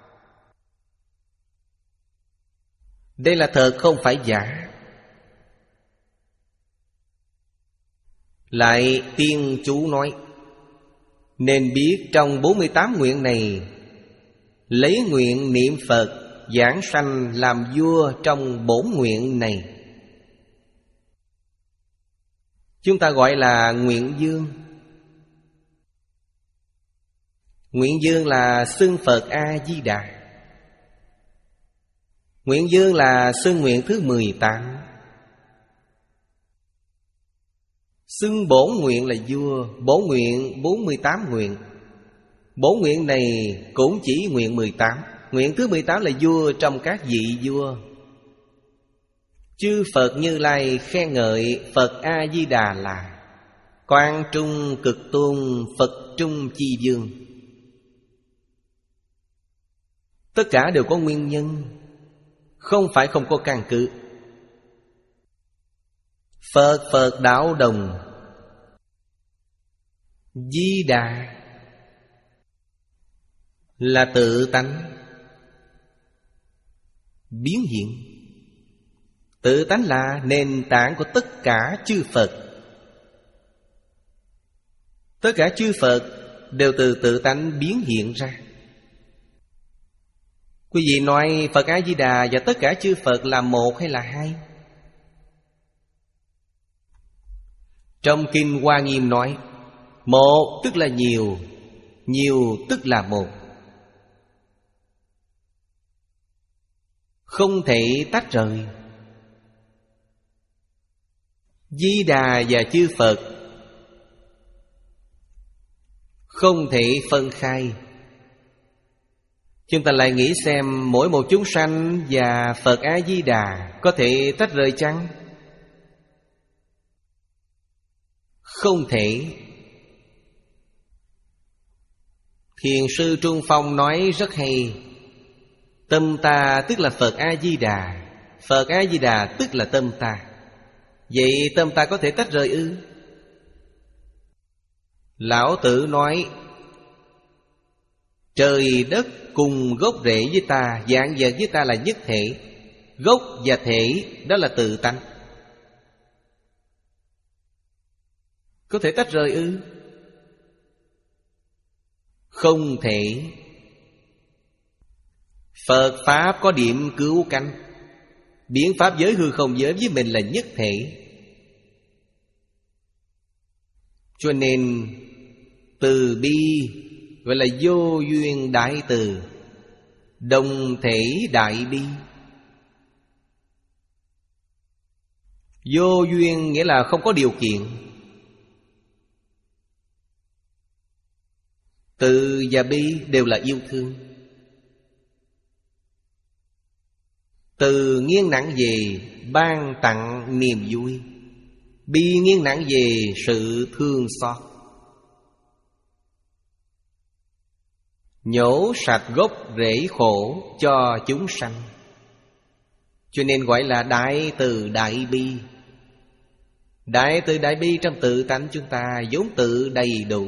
Đây là thật, không phải giả. Lại tiên chú nói, nên biết trong bốn mươi tám nguyện này, lấy nguyện niệm Phật giảng sanh làm vua trong bổn nguyện này. Chúng ta gọi là nguyện dương. Nguyện dương là xưng Phật A-di-đà. Nguyện dương là xưng nguyện thứ mười tám. Xưng bổn nguyện là vua. Bổn nguyện bốn mươi tám nguyện. Bổn nguyện này cũng chỉ nguyện mười tám. Nguyện thứ mười tám là vua trong các vị vua. Chư Phật Như Lai khen ngợi Phật A-di-đà là Quang Trung Cực Tôn Phật Trung Chi Dương. Tất cả đều có nguyên nhân, không phải không có căn cứ. Phật Phật đạo đồng, Di Đà là tự tánh biến hiện. Tự tánh là nền tảng của tất cả chư Phật. Tất cả chư Phật đều từ tự tánh biến hiện ra. Quý vị nói Phật A-di-đà và tất cả chư Phật là một hay là hai? Trong Kinh Hoa Nghiêm nói, một tức là nhiều, nhiều tức là một, không thể tách rời. Di Đà và chư Phật không thể phân khai, Chúng ta lại nghĩ xem mỗi một chúng sanh và Phật A-di-đà có thể tách rời chăng? Không thể. Thiền sư Trung Phong nói rất hay: tâm ta tức là Phật A-di-đà, Phật A-di-đà tức là tâm ta. Vậy tâm ta có thể tách rời ư? Lão Tử nói trời đất cùng gốc rễ với ta, vạn vật với ta là nhất thể. Gốc và thể đó là tự tánh. Có thể tách rời ư? Không thể. Phật Pháp có điểm cứu cánh. Biến Pháp giới hư không giới với mình là nhất thể. Cho nên từ bi gọi là vô duyên đại từ, đồng thể đại bi. Vô duyên nghĩa là không có điều kiện. Từ và bi đều là yêu thương. Từ nghiêng nặng về ban tặng niềm vui, bi nghiêng nặng về sự thương xót. Nhổ sạch gốc rễ khổ cho chúng sanh. Cho nên gọi là đại từ đại bi. Đại từ đại bi trong tự tánh chúng ta vốn tự đầy đủ.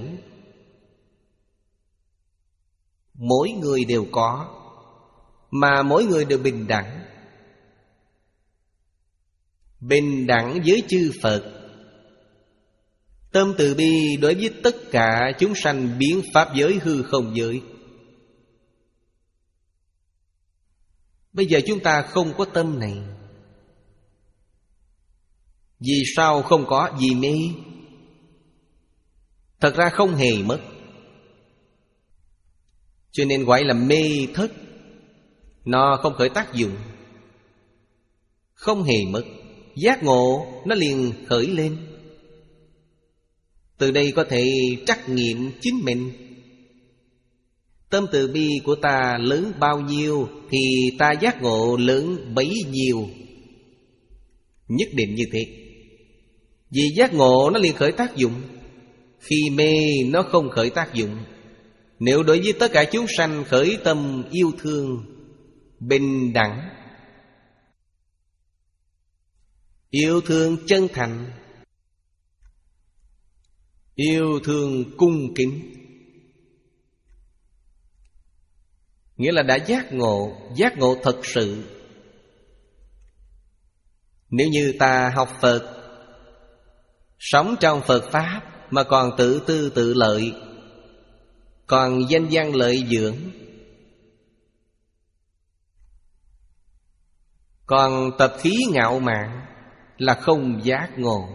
Mỗi người đều có, mà mỗi người đều bình đẳng. Bình đẳng với chư Phật. Tâm từ bi đối với tất cả chúng sanh biến Pháp giới hư không giới. Bây giờ chúng ta không có tâm này. Vì sao không có? Vì mê. Thật ra không hề mất. Cho nên gọi là mê thất. Nó không khởi tác dụng, không hề mất. Giác ngộ nó liền khởi lên. Từ đây có thể trắc nghiệm chính mình. Tâm từ bi của ta lớn bao nhiêu thì ta giác ngộ lớn bấy nhiêu. Nhất định như thế. Vì giác ngộ nó liền khởi tác dụng. Khi mê nó không khởi tác dụng. Nếu đối với tất cả chúng sanh khởi tâm yêu thương, bình đẳng, yêu thương chân thành, yêu thương cung kính, nghĩa là đã giác ngộ, giác ngộ thật sự. Nếu như ta học Phật, sống trong Phật Pháp mà còn tự tư tự lợi, còn danh văn lợi dưỡng, còn tập khí ngạo mạn, là không giác ngộ.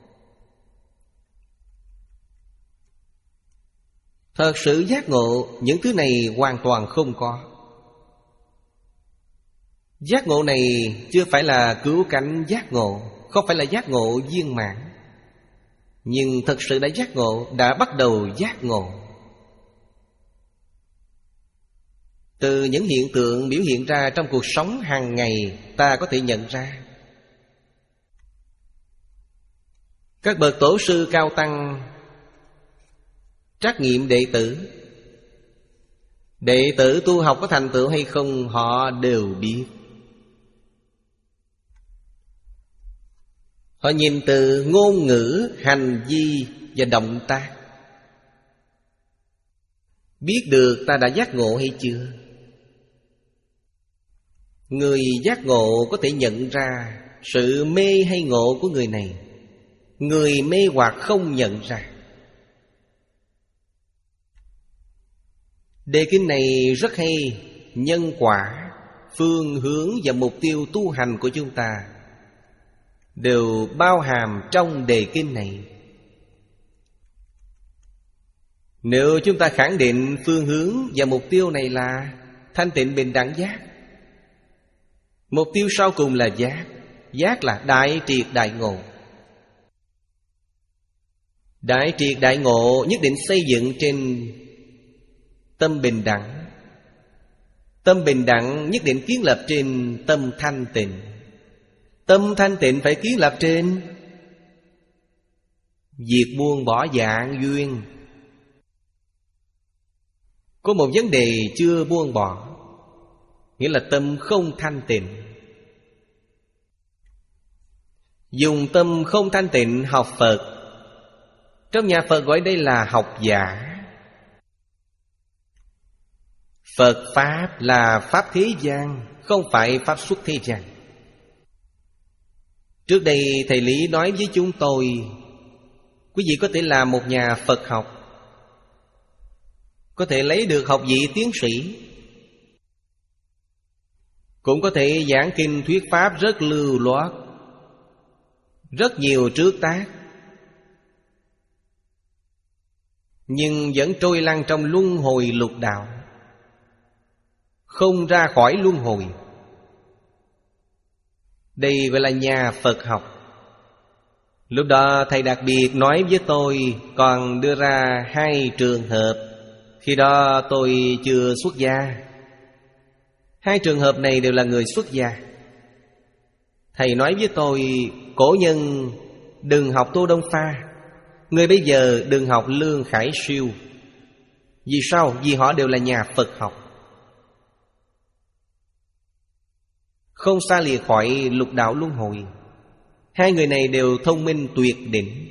Thật sự giác ngộ, những thứ này hoàn toàn không có. Giác ngộ này chưa phải là cứu cánh giác ngộ, không phải là giác ngộ viên mãn. Nhưng thật sự đã giác ngộ, đã bắt đầu giác ngộ. Từ những hiện tượng biểu hiện ra trong cuộc sống hàng ngày, ta có thể nhận ra. Các bậc tổ sư cao tăng trắc nghiệm đệ tử. Đệ tử tu học có thành tựu hay không, họ đều biết. Họ nhìn từ ngôn ngữ, hành vi và động tác, biết được ta đã giác ngộ hay chưa. Người giác ngộ có thể nhận ra sự mê hay ngộ của người này. Người mê hoặc không nhận ra. Đề kinh này rất hay. Nhân quả, phương hướng và mục tiêu tu hành của chúng ta đều bao hàm trong đề kinh này. Nếu chúng ta khẳng định phương hướng và mục tiêu này là thanh tịnh bình đẳng giác, mục tiêu sau cùng là giác. Giác là đại triệt đại ngộ. Đại triệt đại ngộ nhất định xây dựng trên tâm bình đẳng, Tâm bình đẳng nhất định kiến lập trên tâm thanh tịnh. Tâm thanh tịnh phải kiến lập trên việc buông bỏ dạng duyên. Có một vấn đề chưa buông bỏ, nghĩa là tâm không thanh tịnh. Dùng tâm không thanh tịnh học Phật. Trong nhà Phật gọi đây là học giả. Phật Pháp là Pháp thế gian, không phải Pháp xuất thế gian. Trước đây Thầy Lý nói với chúng tôi, quý vị có thể là một nhà Phật học, có thể lấy được học vị tiến sĩ, cũng có thể giảng kinh thuyết Pháp rất lưu loát, rất nhiều trước tác, nhưng vẫn trôi lăn trong luân hồi lục đạo, không ra khỏi luân hồi. Đây gọi là nhà Phật học. Lúc đó Thầy đặc biệt nói với tôi, còn đưa ra hai trường hợp. Khi đó tôi chưa xuất gia. Hai trường hợp này đều là người xuất gia. Thầy nói với tôi, cổ nhân đừng học Tô Đông Pha, người bây giờ đừng học Lương Khải Siêu. Vì sao? Vì họ đều là nhà Phật học, không xa lìa khỏi lục đạo luân hồi. Hai người này đều thông minh tuyệt đỉnh.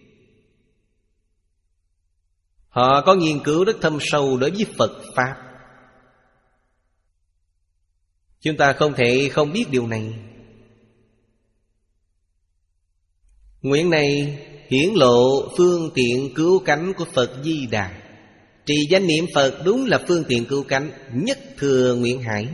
Họ có nghiên cứu rất thâm sâu đối với Phật Pháp. Chúng ta không thể không biết điều này. Nguyện này hiển lộ phương tiện cứu cánh của Phật Di Đà. Trì danh niệm Phật đúng là phương tiện cứu cánh. Nhất thừa nguyện hải.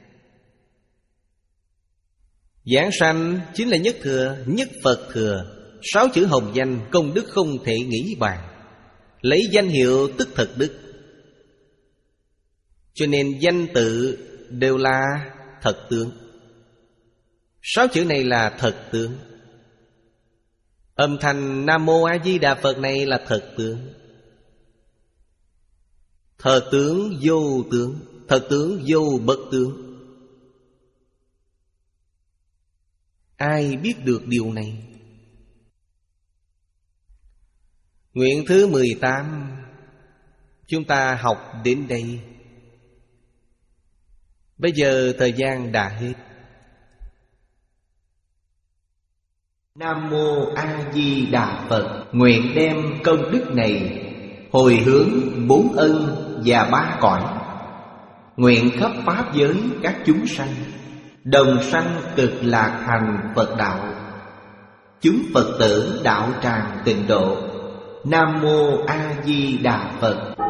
Giảng sanh chính là nhất thừa, nhất Phật thừa. Sáu chữ hồng danh, công đức không thể nghĩ bàn. Lấy danh hiệu tức thật đức. Cho nên danh tự đều là thật tướng. Sáu chữ này là thật tướng. Âm thanh Nam Mô A Di Đà Phật này là thật tướng. Thật tướng vô tướng, thật tướng vô bất tướng. Ai biết được điều này? Nguyện thứ mười tám, chúng ta học đến đây. Bây giờ thời gian đã hết. Nam Mô A Di Đà Phật. Nguyện đem công đức này hồi hướng bốn ân và ba cõi. Nguyện khắp pháp giới các chúng sanh đồng sanh cực lạc thành Phật đạo. Chúng Phật tử đạo tràng tịnh độ. Nam Mô A Di Đà Phật.